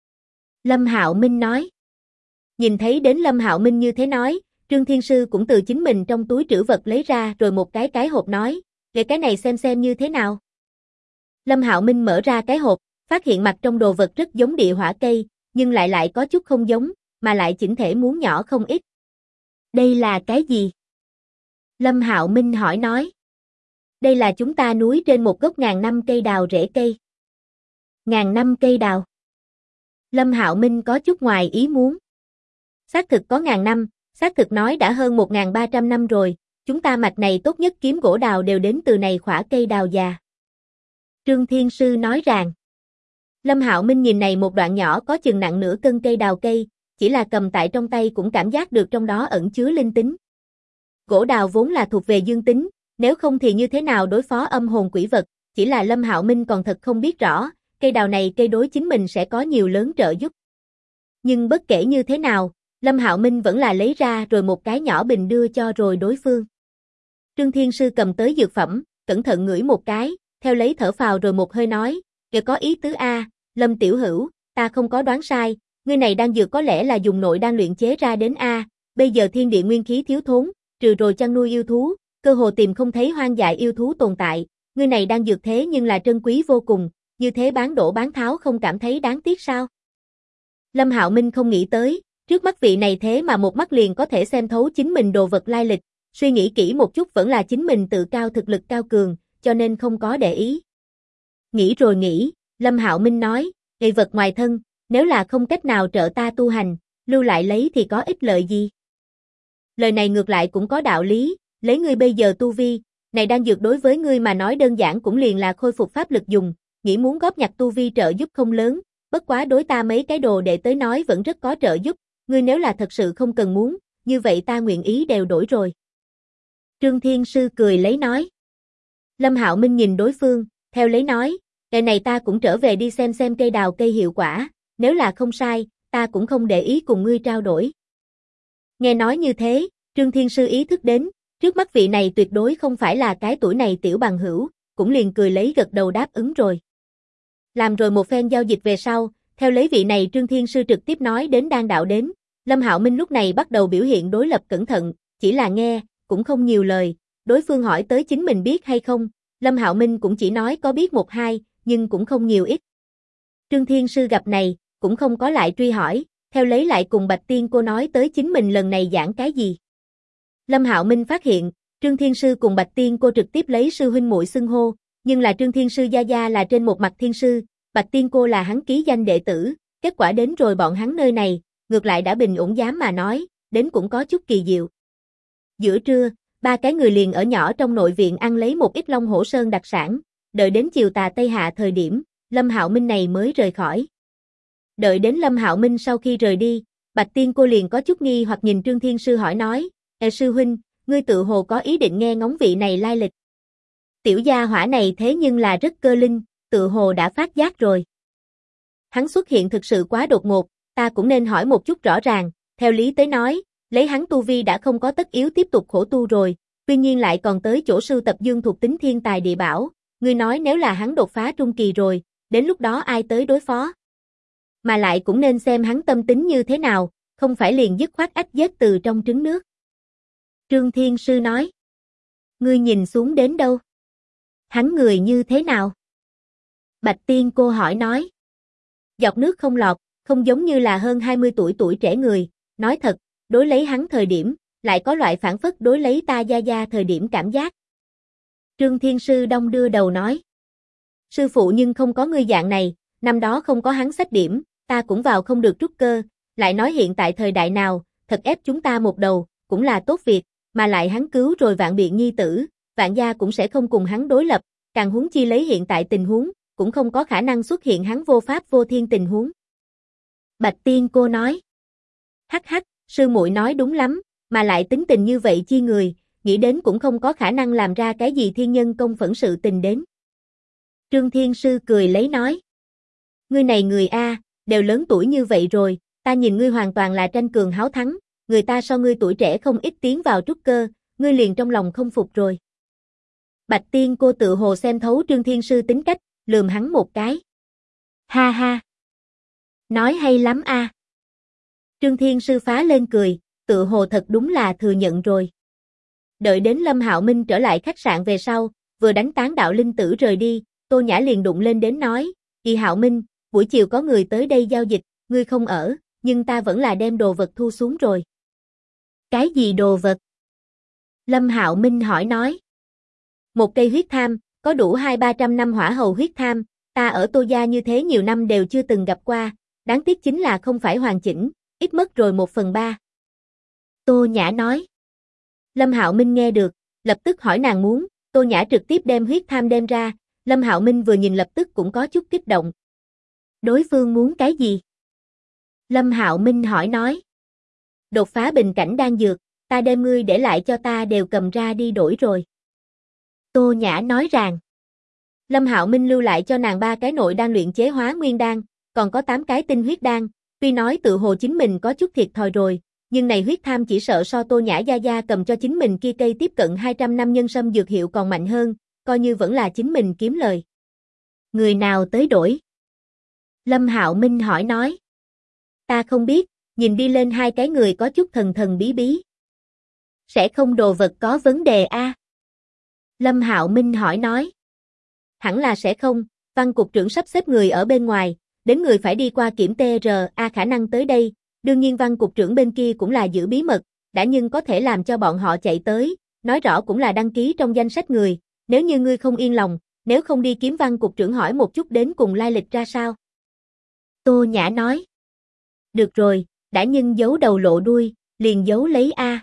Lâm Hạo Minh nói. Nhìn thấy đến Lâm Hạo Minh như thế nói, Trương Thiên Sư cũng từ chính mình trong túi trữ vật lấy ra rồi một cái hộp nói, để cái này xem như thế nào. Lâm Hạo Minh mở ra cái hộp, phát hiện mặt trong đồ vật rất giống địa hỏa cây, nhưng lại có chút không giống, mà lại chỉnh thể muốn nhỏ không ít. Đây là cái gì? Lâm Hạo Minh hỏi nói. Đây là chúng ta núi trên một gốc ngàn năm cây đào rễ cây. Ngàn năm cây đào. Lâm Hạo Minh có chút ngoài ý muốn. Xác thực có ngàn năm, xác thực nói đã hơn 1.300 năm rồi, chúng ta mạch này tốt nhất kiếm gỗ đào đều đến từ này khỏa cây đào già. Trương Thiên Sư nói rằng. Lâm Hạo Minh nhìn này một đoạn nhỏ có chừng nặng nửa cân cây đào cây, chỉ là cầm tại trong tay cũng cảm giác được trong đó ẩn chứa linh tính. Gỗ đào vốn là thuộc về dương tính, nếu không thì như thế nào đối phó âm hồn quỷ vật, chỉ là Lâm Hạo Minh còn thật không biết rõ, cây đào này cây đối chính mình sẽ có nhiều lớn trợ giúp. Nhưng bất kể như thế nào, Lâm Hạo Minh vẫn là lấy ra rồi một cái nhỏ bình đưa cho rồi đối phương. Trương Thiên Sư cầm tới dược phẩm, cẩn thận ngửi một cái, theo lấy thở phào rồi một hơi nói, "Kìa có ý tứ a, Lâm tiểu hữu, ta không có đoán sai, ngươi này đang dược có lẽ là dùng nội đan luyện chế ra đến a, bây giờ thiên địa nguyên khí thiếu thốn, trừ rồi chăn nuôi yêu thú, cơ hồ tìm không thấy hoang dại yêu thú tồn tại, ngươi này đang dược thế nhưng là trân quý vô cùng, như thế bán đổ bán tháo không cảm thấy đáng tiếc sao?" Lâm Hạo Minh không nghĩ tới, trước mắt vị này thế mà một mắt liền có thể xem thấu chính mình đồ vật lai lịch, suy nghĩ kỹ một chút vẫn là chính mình tự cao thực lực cao cường, cho nên không có để ý. Nghĩ rồi nghĩ, Lâm Hạo Minh nói, "Ngày vật ngoài thân, nếu là không cách nào trợ ta tu hành, lưu lại lấy thì có ích lợi gì?" Lời này ngược lại cũng có đạo lý, lấy ngươi bây giờ tu vi, này đang dược đối với ngươi mà nói đơn giản cũng liền là khôi phục pháp lực dùng, nghĩ muốn góp nhặt tu vi trợ giúp không lớn, bất quá đối ta mấy cái đồ đệ tới nói vẫn rất có trợ giúp, ngươi nếu là thật sự không cần muốn, như vậy ta nguyện ý đều đổi rồi. Trương Thiên Sư cười lấy nói. Lâm Hạo Minh nhìn đối phương, theo lấy nói, "Ngày này ta cũng trở về đi xem cây đào cây hiệu quả, nếu là không sai, ta cũng không để ý cùng ngươi trao đổi." Nghe nói như thế, Trương Thiên Sư ý thức đến, trước mắt vị này tuyệt đối không phải là cái tuổi này tiểu bằng hữu, cũng liền cười lấy gật đầu đáp ứng rồi. Làm rồi một phen giao dịch về sau, theo lấy vị này Trương Thiên Sư trực tiếp nói đến đan đạo đến, Lâm Hạo Minh lúc này bắt đầu biểu hiện đối lập cẩn thận, chỉ là nghe, cũng không nhiều lời, đối phương hỏi tới chính mình biết hay không, Lâm Hạo Minh cũng chỉ nói có biết một hai, nhưng cũng không nhiều ít. Trương Thiên Sư gặp này, cũng không có lại truy hỏi, theo lấy lại cùng Bạch Tiên Cô nói tới chính mình lần này giảng cái gì. Lâm Hạo Minh phát hiện, Trương Thiên Sư cùng Bạch Tiên Cô trực tiếp lấy sư huynh muội xưng hô, nhưng là Trương Thiên Sư gia gia là trên một mặt thiên sư, Bạch Tiên Cô là hắn ký danh đệ tử, kết quả đến rồi bọn hắn nơi này, ngược lại đã bình ổn dám mà nói, đến cũng có chút kỳ diệu. Giữa trưa, ba cái người liền ở nhỏ trong nội viện ăn lấy một ít Long Hổ Sơn đặc sản, đợi đến chiều tà tây hạ thời điểm, Lâm Hạo Minh này mới rời khỏi. Đợi đến Lâm Hạo Minh sau khi rời đi, Bạch Tiên Cô liền có chút nghi hoặc nhìn Trương Thiên Sư hỏi nói, sư huynh, ngươi tự hồ có ý định nghe ngóng vị này lai lịch. Tiểu gia hỏa này thế nhưng là rất cơ linh, tự hồ đã phát giác rồi. Hắn xuất hiện thực sự quá đột ngột, ta cũng nên hỏi một chút rõ ràng, theo lý tới nói, lấy hắn tu vi đã không có tất yếu tiếp tục khổ tu rồi, tuy nhiên lại còn tới chỗ sưu tập dương thuộc tính thiên tài địa bảo, ngươi nói nếu là hắn đột phá trung kỳ rồi, đến lúc đó ai tới đối phó? Mà lại cũng nên xem hắn tâm tính như thế nào, không phải liền dứt khoát ách giết từ trong trứng nước. Trương Thiên Sư nói, ngươi nhìn xuống đến đâu? Hắn người như thế nào? Bạch Tiên Cô hỏi nói, giọt nước không lọt, không giống như là hơn 20 tuổi trẻ người, nói thật, đối lấy hắn thời điểm, lại có loại phản phất đối lấy ta gia gia thời điểm cảm giác. Trương Thiên Sư đong đưa đầu nói, sư phụ nhưng không có ngươi dạng này, năm đó không có hắn sách điểm, ta cũng vào không được trúc cơ, lại nói hiện tại thời đại nào, thật ép chúng ta một đầu, cũng là tốt việc, mà lại hắn cứu rồi Vạn Biện nhi tử, Vạn gia cũng sẽ không cùng hắn đối lập, càng huống chi lấy hiện tại tình huống, cũng không có khả năng xuất hiện hắn vô pháp vô thiên tình huống. Bạch Tiên Cô nói, hắc hắc, sư muội nói đúng lắm, mà lại tính tình như vậy chi người, nghĩ đến cũng không có khả năng làm ra cái gì thiên nhân công phẫn sự tình đến. Trương Thiên Sư cười lấy nói, ngươi này người A, đều lớn tuổi như vậy rồi, ta nhìn ngươi hoàn toàn là tranh cường háo thắng, người ta so ngươi tuổi trẻ không ít tiến vào trúc cơ, ngươi liền trong lòng không phục rồi. Bạch Tiên Cô tự hồ xem thấu Trương Thiên Sư tính cách, lườm hắn một cái. Ha ha! Nói hay lắm a. Trương Thiên Sư phá lên cười, tự hồ thật đúng là thừa nhận rồi. Đợi đến Lâm Hạo Minh trở lại khách sạn về sau, vừa đánh tán đạo linh tử rời đi, Tô Nhã liền đụng lên đến nói, "Kỳ Hạo Minh, buổi chiều có người tới đây giao dịch, ngươi không ở, nhưng ta vẫn là đem đồ vật thu xuống rồi." "Cái gì đồ vật?" Lâm Hạo Minh hỏi nói. "Một cây huyết tham, có đủ 200-300 năm hỏa hầu huyết tham, ta ở Tô gia như thế nhiều năm đều chưa từng gặp qua, đáng tiếc chính là không phải hoàn chỉnh, ít mất rồi 1/3." Tô Nhã nói. Lâm Hạo Minh nghe được, lập tức hỏi nàng muốn, Tô Nhã trực tiếp đem huyết tham đem ra, Lâm Hạo Minh vừa nhìn lập tức cũng có chút kích động. Đối phương muốn cái gì? Lâm Hạo Minh hỏi nói. Đột phá bình cảnh đan dược, ta đem ngươi để lại cho ta đều cầm ra đi đổi rồi. Tô Nhã nói rằng. Lâm Hạo Minh lưu lại cho nàng 3 cái nội đan luyện chế hóa nguyên đan, còn có 8 cái tinh huyết đan, tuy nói tự hồ chính mình có chút thiệt thòi rồi, nhưng này huyết tham chỉ sợ so Tô Nhã gia gia cầm cho chính mình kia cây tiếp cận 200 năm nhân sâm dược hiệu còn mạnh hơn, coi như vẫn là chính mình kiếm lời. Người nào tới đổi? Lâm Hạo Minh hỏi nói. Ta không biết, nhìn đi lên 2 cái người có chút thần thần bí bí. Sẽ không đồ vật có vấn đề a? Lâm Hạo Minh hỏi nói. Hẳn là sẽ không, Văn cục trưởng sắp xếp người ở bên ngoài, đến người phải đi qua kiểm TRA khả năng tới đây, đương nhiên Văn cục trưởng bên kia cũng là giữ bí mật, đã nhưng có thể làm cho bọn họ chạy tới, nói rõ cũng là đăng ký trong danh sách người, nếu như ngươi không yên lòng, nếu không đi kiếm Văn cục trưởng hỏi một chút đến cùng lai lịch ra sao. Tô Nhã nói. Được rồi, đã nhưng giấu đầu lộ đuôi, liền giấu lấy a.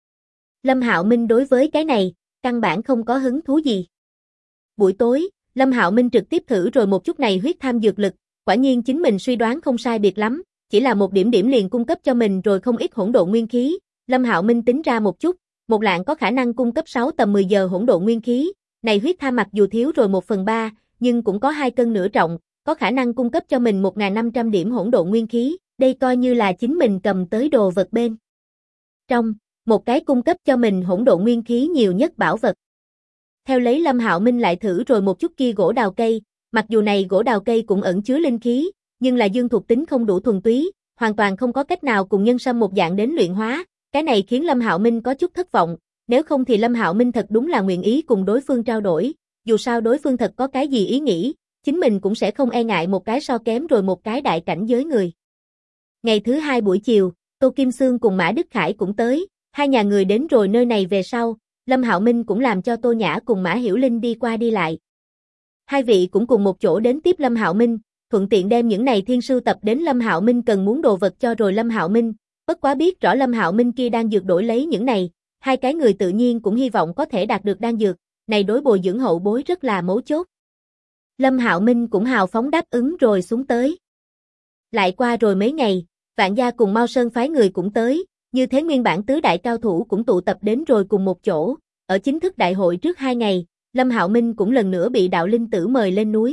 Lâm Hạo Minh đối với cái này, căn bản không có hứng thú gì. Buổi tối, Lâm Hạo Minh trực tiếp thử rồi một chút này huyết tham dược lực, quả nhiên chính mình suy đoán không sai biệt lắm, chỉ là một điểm điểm liền cung cấp cho mình rồi không ít hỗn độn nguyên khí. Lâm Hạo Minh tính ra một chút, một lạng có khả năng cung cấp 6 tầm 10 giờ hỗn độn nguyên khí, này huyết tham mặc dù thiếu rồi 1/3, nhưng cũng có 2 cân nửa trọng, có khả năng cung cấp cho mình 1500 điểm hỗn độn nguyên khí, đây coi như là chính mình cầm tới đồ vật bên trong, một cái cung cấp cho mình hỗn độn nguyên khí nhiều nhất bảo vật. Theo lấy Lâm Hạo Minh lại thử rồi một chút kia gỗ đào cây, mặc dù này gỗ đào cây cũng ẩn chứa linh khí, nhưng là dương thuộc tính không đủ thuần túy, hoàn toàn không có cách nào cùng nhân sâm một dạng đến luyện hóa, cái này khiến Lâm Hạo Minh có chút thất vọng, nếu không thì Lâm Hạo Minh thật đúng là nguyện ý cùng đối phương trao đổi, dù sao đối phương thật có cái gì ý nghĩ, chính mình cũng sẽ không e ngại một cái so kém rồi một cái đại cảnh giới người. Ngày thứ hai buổi chiều, Tô Kim Xương cùng Mã Đức Khải cũng tới, hai nhà người đến rồi nơi này về sau, Lâm Hạo Minh cũng làm cho Tô Nhã cùng Mã Hiểu Linh đi qua đi lại. Hai vị cũng cùng một chỗ đến tiếp Lâm Hạo Minh, thuận tiện đem những này thiên sưu tập đến Lâm Hạo Minh cần muốn đồ vật cho rồi Lâm Hạo Minh, bất quá biết rõ Lâm Hạo Minh kia đang dược đổi lấy những này, hai cái người tự nhiên cũng hy vọng có thể đạt được đan dược, này đối bồi dưỡng hậu bối rất là mấu chốt. Lâm Hạo Minh cũng hào phóng đáp ứng rồi xuống tới. Lại qua rồi mấy ngày, Vạn Gia cùng Mao Sơn phái người cũng tới, như thế nguyên bản tứ đại cao thủ cũng tụ tập đến rồi cùng một chỗ, ở chính thức đại hội trước 2 ngày, Lâm Hạo Minh cũng lần nữa bị đạo linh tử mời lên núi.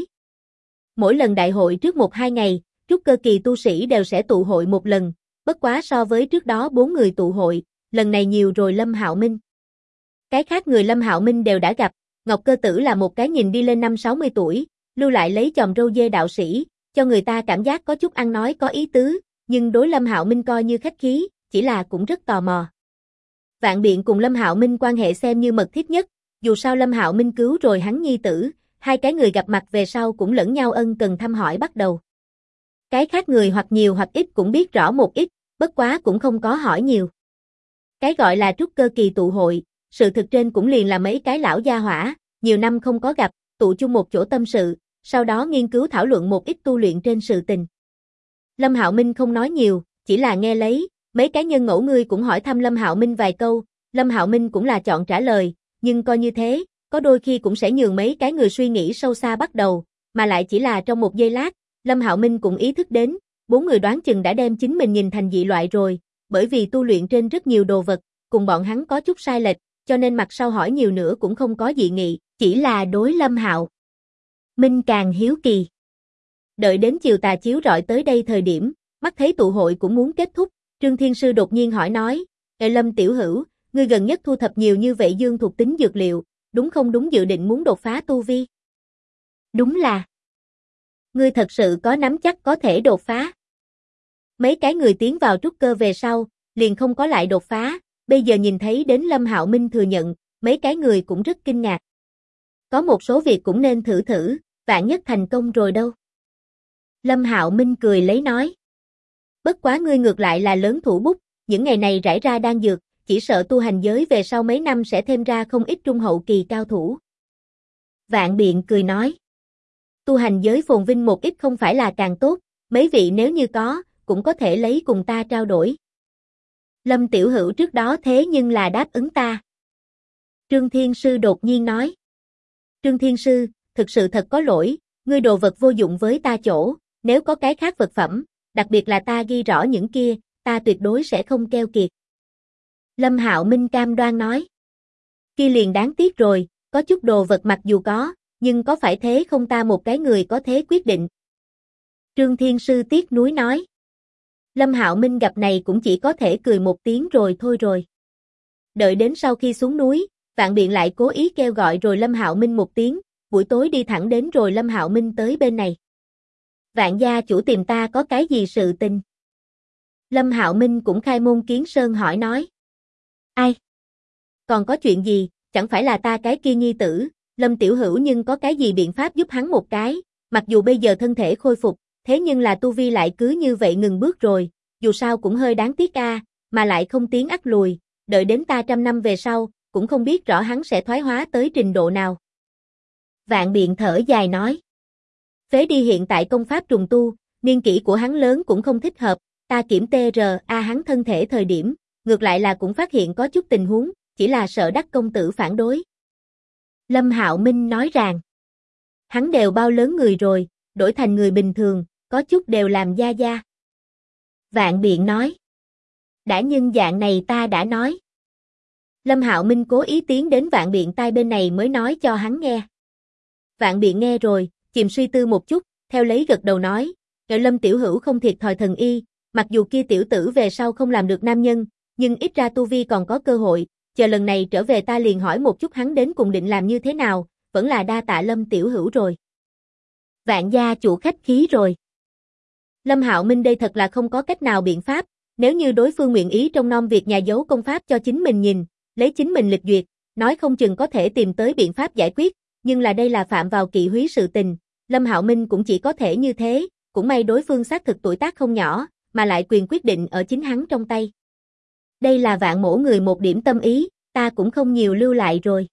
Mỗi lần đại hội trước 1-2 ngày, trúc cơ kỳ tu sĩ đều sẽ tụ hội một lần, bất quá so với trước đó 4 người tụ hội, lần này nhiều rồi Lâm Hạo Minh. Cái khác người Lâm Hạo Minh đều đã gặp, Ngọc Cơ Tử là một cái nhìn đi lên 5-60 tuổi, lưu lại lấy chòm râu dê đạo sĩ, cho người ta cảm giác có chút ăn nói có ý tứ, nhưng đối Lâm Hạo Minh coi như khách khí, chỉ là cũng rất tò mò. Vạn Biện cùng Lâm Hạo Minh quan hệ xem như mật thiết nhất, dù sao Lâm Hạo Minh cứu rồi hắn nhi tử, hai cái người gặp mặt về sau cũng lẫn nhau ân cần thăm hỏi bắt đầu. Cái khác người hoặc nhiều hoặc ít cũng biết rõ một ít, bất quá cũng không có hỏi nhiều. Cái gọi là trúc cơ kỳ tụ hội, sự thực trên cũng liền là mấy cái lão gia hỏa, nhiều năm không có gặp, tụ chung một chỗ tâm sự, sau đó nghiên cứu thảo luận một ít tu luyện trên sự tình. Lâm Hạo Minh không nói nhiều, chỉ là nghe lấy, mấy cái nhân ngẫu ngươi cũng hỏi thăm Lâm Hạo Minh vài câu, Lâm Hạo Minh cũng là chọn trả lời, nhưng coi như thế, có đôi khi cũng sẽ nhường mấy cái người suy nghĩ sâu xa bắt đầu, mà lại chỉ là trong một giây lát, Lâm Hạo Minh cũng ý thức đến, 4 người đoán chừng đã đem chính mình nhìn thành dị loại rồi, bởi vì tu luyện trên rất nhiều đồ vật, cùng bọn hắn có chút sai lệch, cho nên mặt sau hỏi nhiều nữa cũng không có dị nghị, chỉ là đối Lâm Hạo Minh càng hiếu kỳ. Đợi đến chiều tà chiếu rọi tới đây thời điểm, mắt thấy tụ hội cũng muốn kết thúc, Trương Thiên Sư đột nhiên hỏi nói, Ê Lâm tiểu hữu, ngươi gần nhất thu thập nhiều như vậy dương thuộc tính dược liệu, đúng không đúng dự định muốn đột phá tu vi? Đúng là. Ngươi thật sự có nắm chắc có thể đột phá. Mấy cái người tiến vào trúc cơ về sau, liền không có lại đột phá, bây giờ nhìn thấy đến Lâm Hạo Minh thừa nhận, mấy cái người cũng rất kinh ngạc. Có một số việc cũng nên thử thử, vạn nhất thành công rồi đâu. Lâm Hạo Minh cười lấy nói. Bất quá ngươi ngược lại là lớn thủ bút, những ngày này rải ra đan dược, chỉ sợ tu hành giới về sau mấy năm sẽ thêm ra không ít trung hậu kỳ cao thủ. Vạn Biện cười nói. Tu hành giới phồn vinh một ít không phải là càng tốt, mấy vị nếu như có, cũng có thể lấy cùng ta trao đổi. Lâm tiểu hữu trước đó thế nhưng là đáp ứng ta. Trương Thiên Sư đột nhiên nói. Trương Thiên Sư, thực sự thật có lỗi, ngươi đồ vật vô dụng với ta chỗ, nếu có cái khác vật phẩm, đặc biệt là ta ghi rõ những kia, ta tuyệt đối sẽ không keo kiệt. Lâm Hạo Minh cam đoan nói. Kia liền đáng tiếc rồi, có chút đồ vật mặc dù có, nhưng có phải thế không ta một cái người có thế quyết định. Trương Thiên Sư tiếc nuối nói. Lâm Hạo Minh gặp này cũng chỉ có thể cười một tiếng rồi thôi rồi. Đợi đến sau khi xuống núi, Vạn Biện lại cố ý kêu gọi rồi Lâm Hạo Minh một tiếng, buổi tối đi thẳng đến rồi Lâm Hạo Minh tới bên này. Vạn gia chủ tìm ta có cái gì sự tình? Lâm Hạo Minh cũng khai môn kiến sơn hỏi nói. Ai? Còn có chuyện gì, chẳng phải là ta cái kia nhi tử, Lâm tiểu hữu nhưng có cái gì biện pháp giúp hắn một cái, mặc dù bây giờ thân thể khôi phục, thế nhưng là tu vi lại cứ như vậy ngừng bước rồi, dù sao cũng hơi đáng tiếc a, mà lại không tiến ắt lùi, đợi đến ta 100 năm về sau, cũng không biết rõ hắn sẽ thoái hóa tới trình độ nào. Vạn Biện thở dài nói. Phế đi hiện tại công pháp trùng tu, niên kỷ của hắn lớn cũng không thích hợp, ta kiểm TRA hắn thân thể thời điểm, ngược lại là cũng phát hiện có chút tình huống, chỉ là sợ Đắc công tử phản đối. Lâm Hạo Minh nói rằng, hắn đều bao lớn người rồi, đổi thành người bình thường, có chút đều làm gia gia. Vạn Biện nói, đã nhưng dạng này ta đã nói. Lâm Hạo Minh cố ý tiến đến Vạn Biện tai bên này mới nói cho hắn nghe. Vạn Biện nghe rồi, chìm suy tư một chút, theo lấy gật đầu nói, Lâm tiểu hữu không thiệt thòi thần y, mặc dù kia tiểu tử về sau không làm được nam nhân, nhưng ít ra tu vi còn có cơ hội, chờ lần này trở về ta liền hỏi một chút hắn đến cùng định làm như thế nào, vẫn là đa tạ Lâm tiểu hữu rồi. Vạn gia chủ khách khí rồi. Lâm Hạo Minh đây thật là không có cách nào biện pháp, nếu như đối phương nguyện ý trong nom việc nhà giấu công pháp cho chính mình nhìn, lấy chính mình lịch duyệt, nói không chừng có thể tìm tới biện pháp giải quyết, nhưng là đây là phạm vào kỵ húy sự tình, Lâm Hạo Minh cũng chỉ có thể như thế, cũng may đối phương xác thực tuổi tác không nhỏ, mà lại quyền quyết định ở chính hắn trong tay. Đây là Vạn Mỗ người một điểm tâm ý, ta cũng không nhiều lưu lại rồi.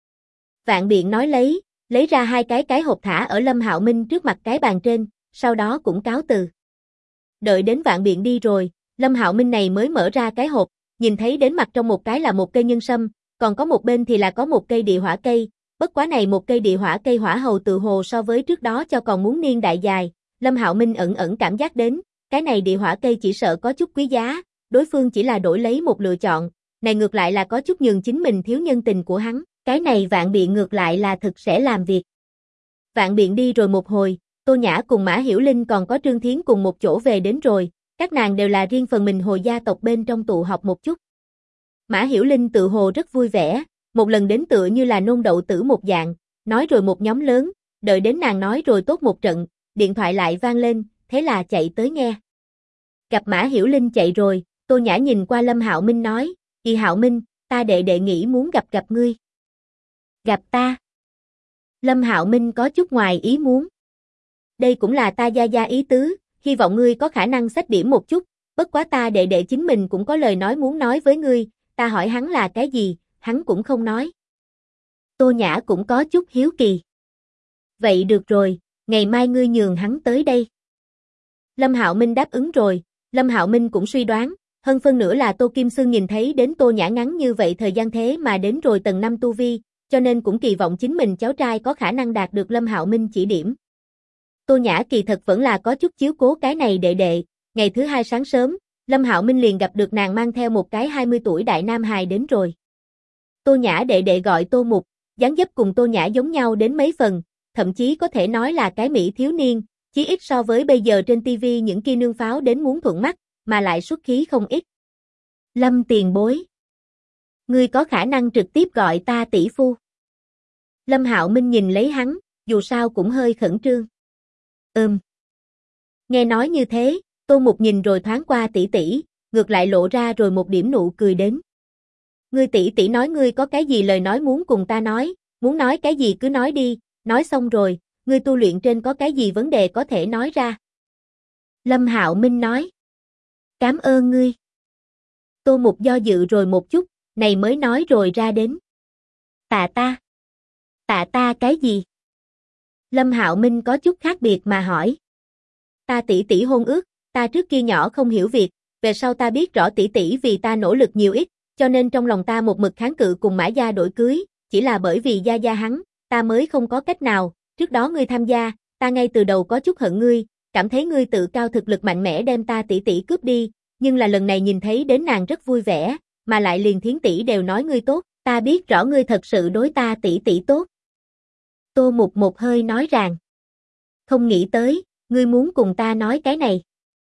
Vạn Biện nói lấy ra hai cái hộp thả ở Lâm Hạo Minh trước mặt cái bàn trên, sau đó cũng cáo từ. Đợi đến Vạn Biện đi rồi, Lâm Hạo Minh này mới mở ra cái hộp, nhìn thấy đến mặt trong một cái là một cây nhân sâm, còn có một bên thì là có một cây địa hỏa cây, bất quá này một cây địa hỏa cây hỏa hầu tự hồ so với trước đó cho còn muốn niên đại dài, Lâm Hạo Minh ẩn cảm giác đến, cái này địa hỏa cây chỉ sợ có chút quý giá, đối phương chỉ là đổi lấy một lựa chọn, này ngược lại là có chút nhường chính mình thiếu nhân tình của hắn, cái này Vạn Biện ngược lại là thực sẽ làm việc. Vạn Biện đi rồi một hồi, Tô Nhã cùng Mã Hiểu Linh còn có Trương Thiến cùng một chỗ về đến rồi, các nàng đều là riêng phần mình hồi gia tộc bên trong tụ họp một chút. Mã Hiểu Linh tự hồ rất vui vẻ, một lần đến tựa như là nôn đậu tử một dạng, nói rồi một nhóm lớn, đợi đến nàng nói rồi tốt một trận, điện thoại lại vang lên, thế là chạy tới nghe. Gặp Mã Hiểu Linh chạy rồi, Tô Nhã nhìn qua Lâm Hạo Minh nói, "Kỳ Hạo Minh, ta đệ nghĩ muốn gặp ngươi." "Gặp ta?" Lâm Hạo Minh có chút ngoài ý muốn. "Đây cũng là ta gia ý tứ, hy vọng ngươi có khả năng xách điểm một chút, bất quá ta đệ chính mình cũng có lời nói muốn nói với ngươi, ta hỏi hắn là cái gì, hắn cũng không nói." Tô Nhã cũng có chút hiếu kỳ. "Vậy được rồi, ngày mai ngươi nhường hắn tới đây." Lâm Hạo Minh đáp ứng rồi, Lâm Hạo Minh cũng suy đoán, hơn phân nữa là Tô Kim Sương nhìn thấy đến Tô Nhã ngắn như vậy thời gian thế mà đến rồi tầng 5 tu vi, cho nên cũng kỳ vọng chính mình cháu trai có khả năng đạt được Lâm Hạo Minh chỉ điểm. Tô Nhã kỳ thật vẫn là có chút chiếu cố cái này đệ, ngày thứ hai sáng sớm, Lâm Hạo Minh liền gặp được nàng mang theo một cái 20 tuổi đại nam hài đến rồi. Tô Nhã đệ gọi Tô Mục, dáng dấp cùng Tô Nhã giống nhau đến mấy phần, thậm chí có thể nói là cái mỹ thiếu niên, chí ít so với bây giờ trên TV những kia nương pháo đến muốn thuận mắt, mà lại xuất khí không ít. "Lâm tiền bối, ngươi có khả năng trực tiếp gọi ta tỷ phu." Lâm Hạo Minh nhìn lấy hắn, dù sao cũng hơi khẩn trương. Nghe nói như thế, Tô Mục nhìn rồi thoáng qua tỷ, ngược lại lộ ra rồi một điểm nụ cười đến. "Ngươi tỷ nói ngươi có cái gì lời nói muốn cùng ta nói, muốn nói cái gì cứ nói đi, nói xong rồi, ngươi tu luyện trên có cái gì vấn đề có thể nói ra." Lâm Hạo Minh nói. "Cảm ơn ngươi." Tô Mục do dự rồi một chút, này mới nói rồi ra đến. Tạ ta cái gì?" Lâm Hạo Minh có chút khác biệt mà hỏi. "Ta tỷ hôn ước, ta trước kia nhỏ không hiểu việc, về sau ta biết rõ tỷ vì ta nỗ lực nhiều ít, cho nên trong lòng ta một mực kháng cự cùng Mã gia đổi cưới, chỉ là bởi vì gia hắn, ta mới không có cách nào, trước đó ngươi tham gia, ta ngay từ đầu có chút hận ngươi, cảm thấy ngươi tự cao thực lực mạnh mẽ đem ta tỷ cướp đi, nhưng là lần này nhìn thấy đến nàng rất vui vẻ, mà lại liền Thiến tỷ đều nói ngươi tốt, ta biết rõ ngươi thật sự đối ta tỷ tốt." Tô Mục một hơi nói rằng. "Không nghĩ tới, ngươi muốn cùng ta nói cái này."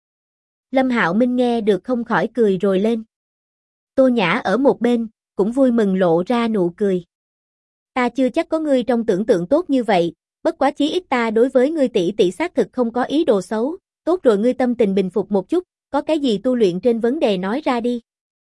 Lâm Hạo Minh nghe được không khỏi cười rồi lên. Tô Nhã ở một bên, cũng vui mừng lộ ra nụ cười. "Ta chưa chắc có ngươi trong tưởng tượng tốt như vậy, bất quá chí ít ta đối với ngươi tỷ xác thực không có ý đồ xấu, tốt rồi ngươi tâm tình bình phục một chút, có cái gì tu luyện trên vấn đề nói ra đi."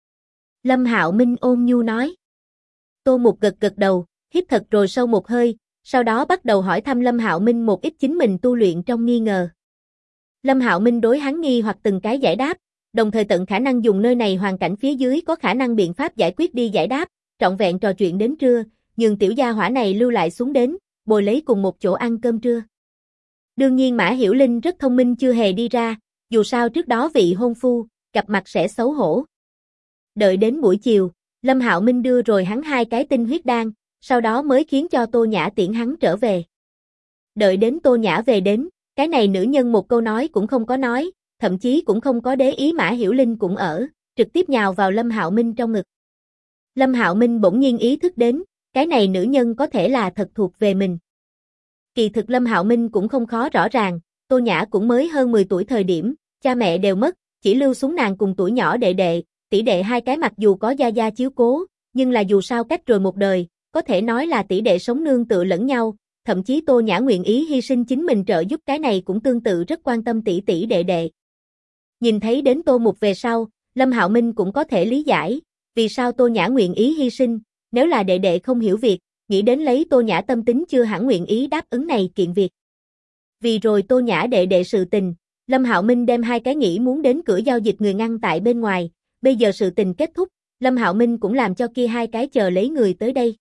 Lâm Hạo Minh ôn nhu nói. Tô Mục gật đầu, hít thật rồi sâu một hơi, sau đó bắt đầu hỏi thăm Lâm Hạo Minh một ít chính mình tu luyện trong nghi ngờ. Lâm Hạo Minh đối hắn nghi hoặc từng cái giải đáp, đồng thời tận khả năng dùng nơi này hoàn cảnh phía dưới có khả năng biện pháp giải quyết đi giải đáp, trọn vẹn trò chuyện đến trưa, nhường tiểu gia hỏa này lưu lại xuống đến, bồi lấy cùng một chỗ ăn cơm trưa. Đương nhiên Mã Hiểu Linh rất thông minh chưa hề đi ra, dù sao trước đó vị hôn phu, gặp mặt sẽ xấu hổ. Đợi đến buổi chiều, Lâm Hạo Minh đưa rồi hắn hai cái tinh huyết đan, sau đó mới khiến cho Tô Nhã tiễn hắn trở về. Đợi đến Tô Nhã về đến, cái này nữ nhân một câu nói cũng không có nói, thậm chí cũng không có để ý Mã Hiểu Linh cũng ở, trực tiếp nhào vào Lâm Hạo Minh trong ngực. Lâm Hạo Minh bỗng nhiên ý thức đến, cái này nữ nhân có thể là thật thuộc về mình. Kỳ thực Lâm Hạo Minh cũng không khó rõ ràng, Tô Nhã cũng mới hơn 10 tuổi thời điểm, cha mẹ đều mất, chỉ lưu xuống nàng cùng tuổi nhỏ đệ, tỷ đệ hai cái mặc dù có gia chiếu cố, nhưng là dù sao cách rồi một đời, có thể nói là tỷ đệ sống nương tựa lẫn nhau, thậm chí Tô Nhã nguyện ý hy sinh chính mình trợ giúp cái này cũng tương tự rất quan tâm tỷ đệ. Nhìn thấy đến Tô Mục về sau, Lâm Hạo Minh cũng có thể lý giải, vì sao Tô Nhã nguyện ý hy sinh, nếu là đệ không hiểu việc, nghĩ đến lấy Tô Nhã tâm tính chưa hẳn nguyện ý đáp ứng này kiện việc. Vì rồi Tô Nhã đệ sự tình, Lâm Hạo Minh đem hai cái nghĩ muốn đến cửa giao dịch người ngăn tại bên ngoài, bây giờ sự tình kết thúc, Lâm Hạo Minh cũng làm cho kia hai cái chờ lấy người tới đây.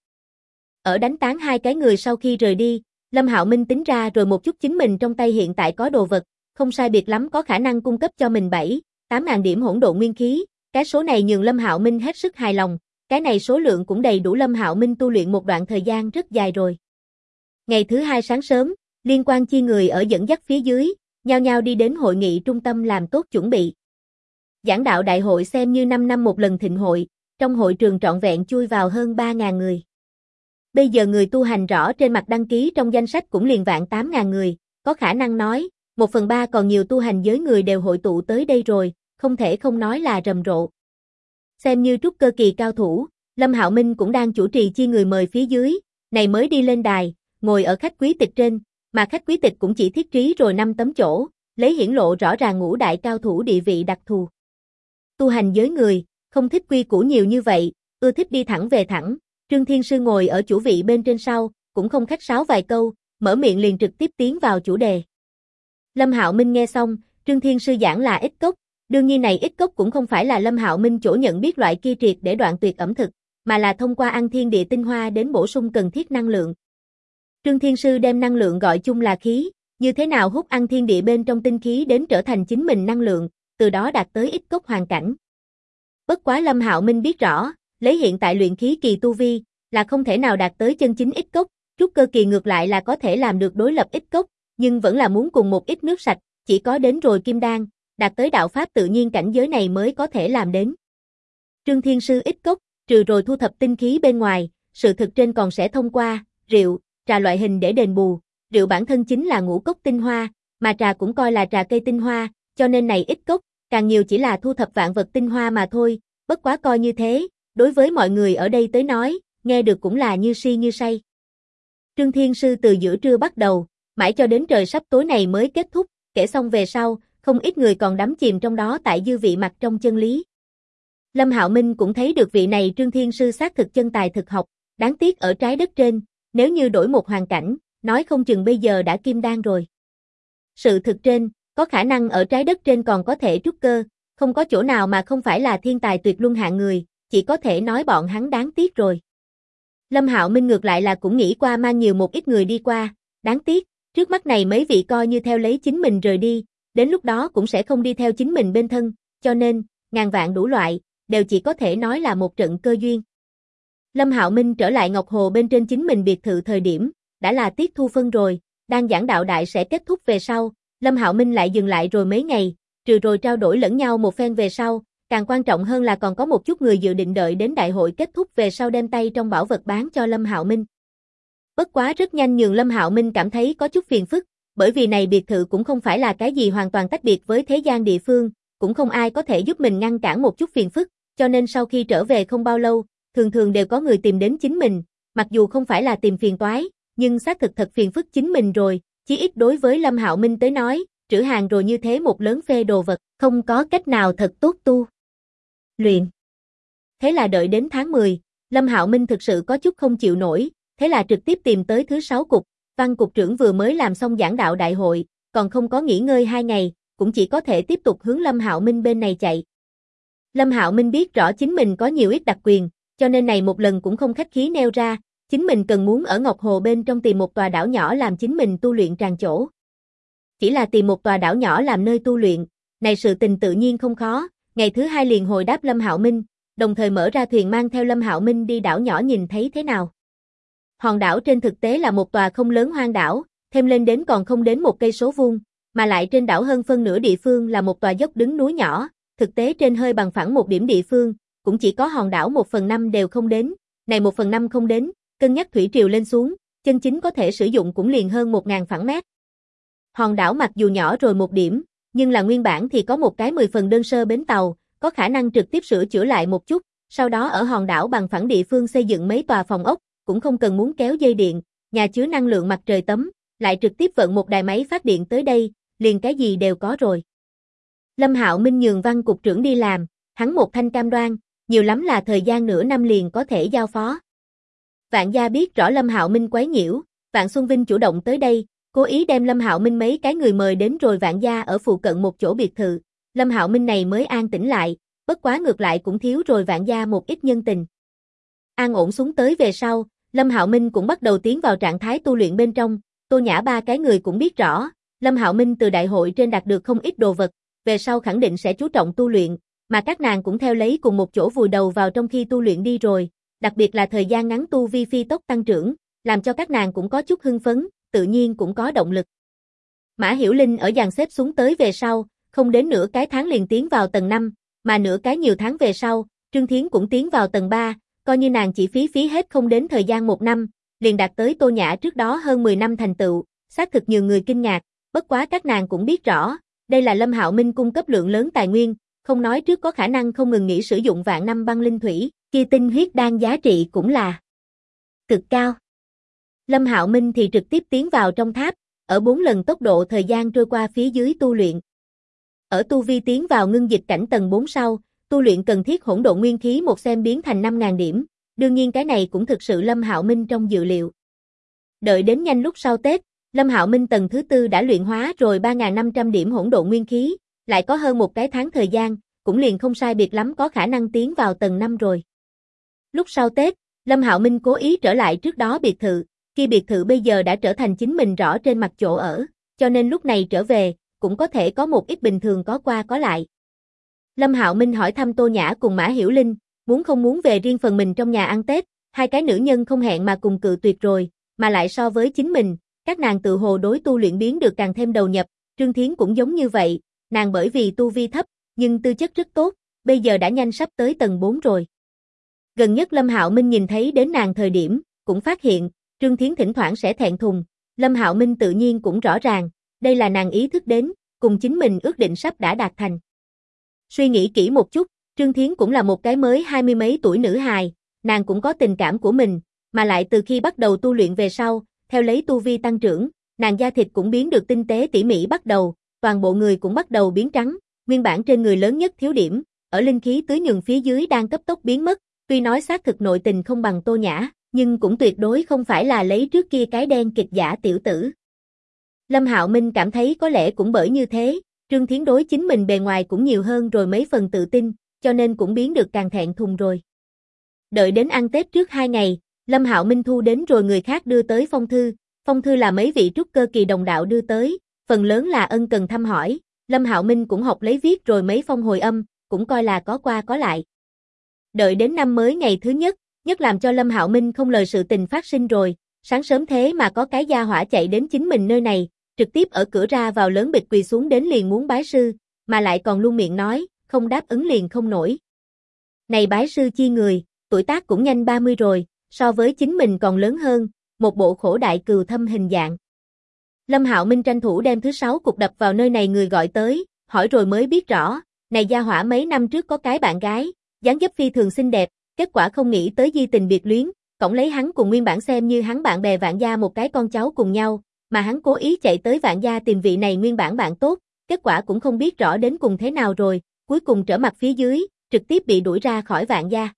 Ở đánh tán hai cái người sau khi rời đi, Lâm Hạo Minh tính ra rồi một chút chính mình trong tay hiện tại có đồ vật, không sai biệt lắm có khả năng cung cấp cho mình 7-8 ngàn điểm hỗn độn nguyên khí, cái số này nhường Lâm Hạo Minh hết sức hài lòng, cái này số lượng cũng đầy đủ Lâm Hạo Minh tu luyện một đoạn thời gian rất dài rồi. Ngày thứ hai sáng sớm, liên quan chi người ở dẫn dắt phía dưới, nhao nhao đi đến hội nghị trung tâm làm tốt chuẩn bị. Giảng đạo đại hội xem như 5 năm một lần thịnh hội, trong hội trường trọn vẹn chui vào hơn 3.000 người. Bây giờ người tu hành rõ trên mặt đăng ký trong danh sách cũng liền vạn 8.000 người, có khả năng nói, 1/3 còn nhiều tu hành giới người đều hội tụ tới đây rồi, không thể không nói là rầm rộ. Xem như trúc cơ kỳ cao thủ, Lâm Hạo Minh cũng đang chủ trì chi người mời phía dưới, này mới đi lên đài, ngồi ở khách quý tịch trên, mà khách quý tịch cũng chỉ thiết trí rồi 5 tấm chỗ, lấy hiển lộ rõ ràng ngũ đại cao thủ địa vị đặc thù. Tu hành giới người, không thích quy củ nhiều như vậy, ưa thích đi thẳng về thẳng, Trương Thiên Sư ngồi ở chủ vị bên trên sau, cũng không khách sáo vài câu, mở miệng liền trực tiếp tiến vào chủ đề. Lâm Hạo Minh nghe xong, Trương Thiên Sư giảng là ích cốc, đương nhiên này ích cốc cũng không phải là Lâm Hạo Minh chỗ nhận biết loại kia triệt để đoạn tuyệt ẩm thực, mà là thông qua ăn thiên địa tinh hoa đến bổ sung cần thiết năng lượng. Trương Thiên Sư đem năng lượng gọi chung là khí, như thế nào hút ăn thiên địa bên trong tinh khí đến trở thành chính mình năng lượng, từ đó đạt tới ích cốc hoàn cảnh. Bất quá Lâm Hạo Minh biết rõ, lấy hiện tại luyện khí kỳ tu vi, là không thể nào đạt tới chân chính ích cốc, trúc cơ kỳ ngược lại là có thể làm được đối lập ích cốc, nhưng vẫn là muốn cùng một ít nước sạch, chỉ có đến rồi kim đan, đạt tới đạo pháp tự nhiên cảnh giới này mới có thể làm đến. Trương Thiên Sư ích cốc, trừ rồi thu thập tinh khí bên ngoài, sự thực trên còn sẽ thông qua rượu, trà loại hình để đền bù, rượu bản thân chính là ngũ cốc tinh hoa, mà trà cũng coi là trà cây tinh hoa, cho nên này ích cốc, càng nhiều chỉ là thu thập vạn vật tinh hoa mà thôi, bất quá coi như thế, đối với mọi người ở đây tới nói, nghe được cũng là như si như say. Trương Thiên Sư từ giữa trưa bắt đầu, mãi cho đến trời sắp tối này mới kết thúc, kể xong về sau, không ít người còn đắm chìm trong đó tại dư vị mặt trong chân lý. Lâm Hạo Minh cũng thấy được vị này Trương Thiên Sư xác thực chân tài thực học, đáng tiếc ở trái đất trên, nếu như đổi một hoàn cảnh, nói không chừng bây giờ đã kim đan rồi. Sự thực trên, có khả năng ở trái đất trên còn có thể trúc cơ, không có chỗ nào mà không phải là thiên tài tuyệt luân hạng người, chỉ có thể nói bọn hắn đáng tiếc rồi. Lâm Hạo Minh ngược lại là cũng nghĩ qua mang nhiều một ít người đi qua, đáng tiếc, trước mắt này mấy vị coi như theo lấy chính mình rời đi, đến lúc đó cũng sẽ không đi theo chính mình bên thân, cho nên, ngàn vạn đủ loại, đều chỉ có thể nói là một trận cơ duyên. Lâm Hạo Minh trở lại Ngọc Hồ bên trên chính mình biệt thự thời điểm, đã là tiết thu phân rồi, đang giảng đạo đại sẽ kết thúc về sau, Lâm Hạo Minh lại dừng lại rồi mấy ngày, trừ rồi trao đổi lẫn nhau một phen về sau, càng quan trọng hơn là còn có một chút người dự định đợi đến đại hội kết thúc về sau đem tay trong bảo vật bán cho Lâm Hạo Minh. Bất quá rất nhanh nhường Lâm Hạo Minh cảm thấy có chút phiền phức, bởi vì này biệt thự cũng không phải là cái gì hoàn toàn tách biệt với thế gian địa phương, cũng không ai có thể giúp mình ngăn cản một chút phiền phức, cho nên sau khi trở về không bao lâu, thường thường đều có người tìm đến chính mình, mặc dù không phải là tìm phiền toái, nhưng xác thực thật phiền phức chính mình rồi, chí ít đối với Lâm Hạo Minh tới nói, trữ hàng rồi như thế một lớn phê đồ vật, không có cách nào thật tốt tu luyện. Thế là đợi đến tháng 10, Lâm Hạo Minh thực sự có chút không chịu nổi, thế là trực tiếp tìm tới thứ 6 cục, Văn cục trưởng vừa mới làm xong giảng đạo đại hội, còn không có nghỉ ngơi 2 ngày, cũng chỉ có thể tiếp tục hướng Lâm Hạo Minh bên này chạy. Lâm Hạo Minh biết rõ chính mình có nhiều ít đặc quyền, cho nên này một lần cũng không khách khí nêu ra, chính mình cần muốn ở Ngọc Hồ bên trong tìm một tòa đảo nhỏ làm chính mình tu luyện tràn chỗ. Chỉ là tìm một tòa đảo nhỏ làm nơi tu luyện, này sự tình tự nhiên không khó, ngày thứ 2 liền hồi đáp Lâm Hạo Minh, đồng thời mở ra thuyền mang theo Lâm Hạo Minh đi đảo nhỏ nhìn thấy thế nào. Hòn đảo trên thực tế là một tòa không lớn hoang đảo, thêm lên đến còn không đến 1 cây số vuông, mà lại trên đảo hơn phân nửa địa phương là một tòa dốc đứng núi nhỏ, thực tế trên hơi bằng phẳng một điểm địa phương, cũng chỉ có hòn đảo 1/5 đều không đến, này 1/5 không đến, cân nhắc thủy triều lên xuống, chân chính có thể sử dụng cũng liền hơn 1000 phẳng mét. Hòn đảo mặc dù nhỏ rồi một điểm, nhưng là nguyên bản thì có một cái 10 phần đơn sơ bến tàu, có khả năng trực tiếp sửa chữa lại một chút, sau đó ở hòn đảo bằng phẳng địa phương xây dựng mấy tòa phòng ốc, cũng không cần muốn kéo dây điện, nhà chứa năng lượng mặt trời tấm, lại trực tiếp vận một đài máy phát điện tới đây, liền cái gì đều có rồi. Lâm Hạo Minh nhường Văn cục trưởng đi làm, hắn một thanh cam đoan, nhiều lắm là thời gian nửa năm liền có thể giao phó. Vạn gia biết rõ Lâm Hạo Minh quấy nhiễu, Vạn Xuân Vinh chủ động tới đây, cố ý đem Lâm Hạo Minh mấy cái người mời đến rồi Vạn gia ở phụ cận một chỗ biệt thự, Lâm Hạo Minh này mới an tĩnh lại, bất quá ngược lại cũng thiếu rồi Vạn gia một ít nhân tình. An ổn xuống tới về sau, Lâm Hạo Minh cũng bắt đầu tiến vào trạng thái tu luyện bên trong, Tô Nhã ba cái người cũng biết rõ, Lâm Hạo Minh từ đại hội trên đạt được không ít đồ vật, về sau khẳng định sẽ chú trọng tu luyện, mà các nàng cũng theo lấy cùng một chỗ vùi đầu vào trong khi tu luyện đi rồi, đặc biệt là thời gian ngắn tu vi phi tốc tăng trưởng, làm cho các nàng cũng có chút hưng phấn, tự nhiên cũng có động lực. Mã Hiểu Linh ở dàn xếp xuống tới về sau, không đến nửa cái tháng liền tiến vào tầng 5, mà nửa cái nhiều tháng về sau, Trương Thiến cũng tiến vào tầng 3, coi như nàng chỉ phí hết không đến thời gian 1 năm, liền đạt tới Tô Nhã trước đó hơn 10 năm thành tựu, xác thực nhiều người kinh ngạc, bất quá các nàng cũng biết rõ, đây là Lâm Hạo Minh cung cấp lượng lớn tài nguyên, không nói trước có khả năng không ngừng nghỉ sử dụng vạn năm băng linh thủy, kia tinh huyết đan giá trị cũng là cực cao. Lâm Hạo Minh thì trực tiếp tiến vào trong tháp, ở 4 lần tốc độ thời gian trôi qua phía dưới tu luyện. Ở tu vi tiến vào ngưng dịch cảnh tầng 4 sau, tu luyện cần thiết hỗn độn nguyên khí một xem biến thành 5.000 điểm, đương nhiên cái này cũng thực sự Lâm Hạo Minh trong dự liệu. Đợi đến nhanh lúc sau Tết, Lâm Hạo Minh tầng thứ 4 đã luyện hóa rồi 3.500 điểm hỗn độn nguyên khí, lại có hơn một cái tháng thời gian, cũng liền không sai biệt lắm có khả năng tiến vào tầng 5 rồi. Lúc sau Tết, Lâm Hạo Minh cố ý trở lại trước đó biệt thự, khi biệt thự bây giờ đã trở thành chính mình rõ trên mặt chỗ ở, cho nên lúc này trở về, cũng có thể có một ít bình thường có qua có lại. Lâm Hạo Minh hỏi thăm Tô Nhã cùng Mã Hiểu Linh, muốn không muốn về riêng phần mình trong nhà ăn Tết, hai cái nữ nhân không hẹn mà cùng cự tuyệt rồi, mà lại so với chính mình, các nàng tự hồ đối tu luyện biến được càng thêm đầu nhập, Trương Thiến cũng giống như vậy, nàng bởi vì tu vi thấp, nhưng tư chất rất tốt, bây giờ đã nhanh sắp tới tầng 4 rồi. Gần nhất Lâm Hạo Minh nhìn thấy đến nàng thời điểm, cũng phát hiện, Trương Thiến thỉnh thoảng sẽ thẹn thùng, Lâm Hạo Minh tự nhiên cũng rõ ràng, đây là nàng ý thức đến, cùng chính mình ước định sắp đã đạt thành. Suy nghĩ kỹ một chút, Trương Thiến cũng là một cái mới 20 mấy tuổi nữ hài, nàng cũng có tình cảm của mình, mà lại từ khi bắt đầu tu luyện về sau, theo lấy tu vi tăng trưởng, nàng da thịt cũng biến được tinh tế tỉ mỉ bắt đầu, toàn bộ người cũng bắt đầu biến trắng, nguyên bản trên người lớn nhất thiếu điểm, ở linh khí tưới nhường phía dưới đang cấp tốc biến mất, tuy nói xác thực nội tình không bằng Tô Nhã, nhưng cũng tuyệt đối không phải là lấy trước kia cái đen kịch giả tiểu tử. Lâm Hạo Minh cảm thấy có lẽ cũng bởi như thế, Trương Thiến đối chính mình bề ngoài cũng nhiều hơn rồi mấy phần tự tin, cho nên cũng biến được càng thẹn thùng rồi. Đợi đến ăn Tết trước 2 ngày, Lâm Hạo Minh thu đến rồi người khác đưa tới phong thư là mấy vị trúc cơ kỳ đồng đạo đưa tới, phần lớn là ân cần thăm hỏi, Lâm Hạo Minh cũng học lấy viết rồi mấy phong hồi âm, cũng coi là có qua có lại. Đợi đến năm mới ngày thứ nhất làm cho Lâm Hạo Minh không lời sự tình phát sinh rồi, sáng sớm thế mà có cái gia hỏa chạy đến chính mình nơi này, trực tiếp ở cửa ra vào lớn bịch quỳ xuống đến liền muốn bái sư, mà lại còn luôn miệng nói, không đáp ứng liền không nổi. Này bái sư chi người, tuổi tác cũng nhanh 30 rồi, so với chính mình còn lớn hơn, một bộ khổ đại cừu thâm hình dạng. Lâm Hạo Minh tranh thủ đem thứ 6 cục đập vào nơi này người gọi tới, hỏi rồi mới biết rõ, này gia hỏa mấy năm trước có cái bạn gái, dáng dấp phi thường xinh đẹp, kết quả không nghĩ tới di tình biệt luyến, cõng lấy hắn cùng nguyên bản xem như hắn bạn bè Vạn gia một cái con cháu cùng nhau, mà hắn cố ý chạy tới Vạn gia tìm vị này nguyên bản bạn tốt, kết quả cũng không biết rõ đến cùng thế nào rồi, cuối cùng trở mặt phía dưới, trực tiếp bị đuổi ra khỏi Vạn gia.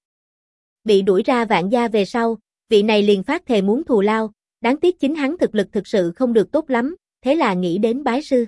Bị đuổi ra Vạn gia về sau, vị này liền phát thề muốn thù lao, đáng tiếc chính hắn thực lực thực sự không được tốt lắm, thế là nghĩ đến bái sư.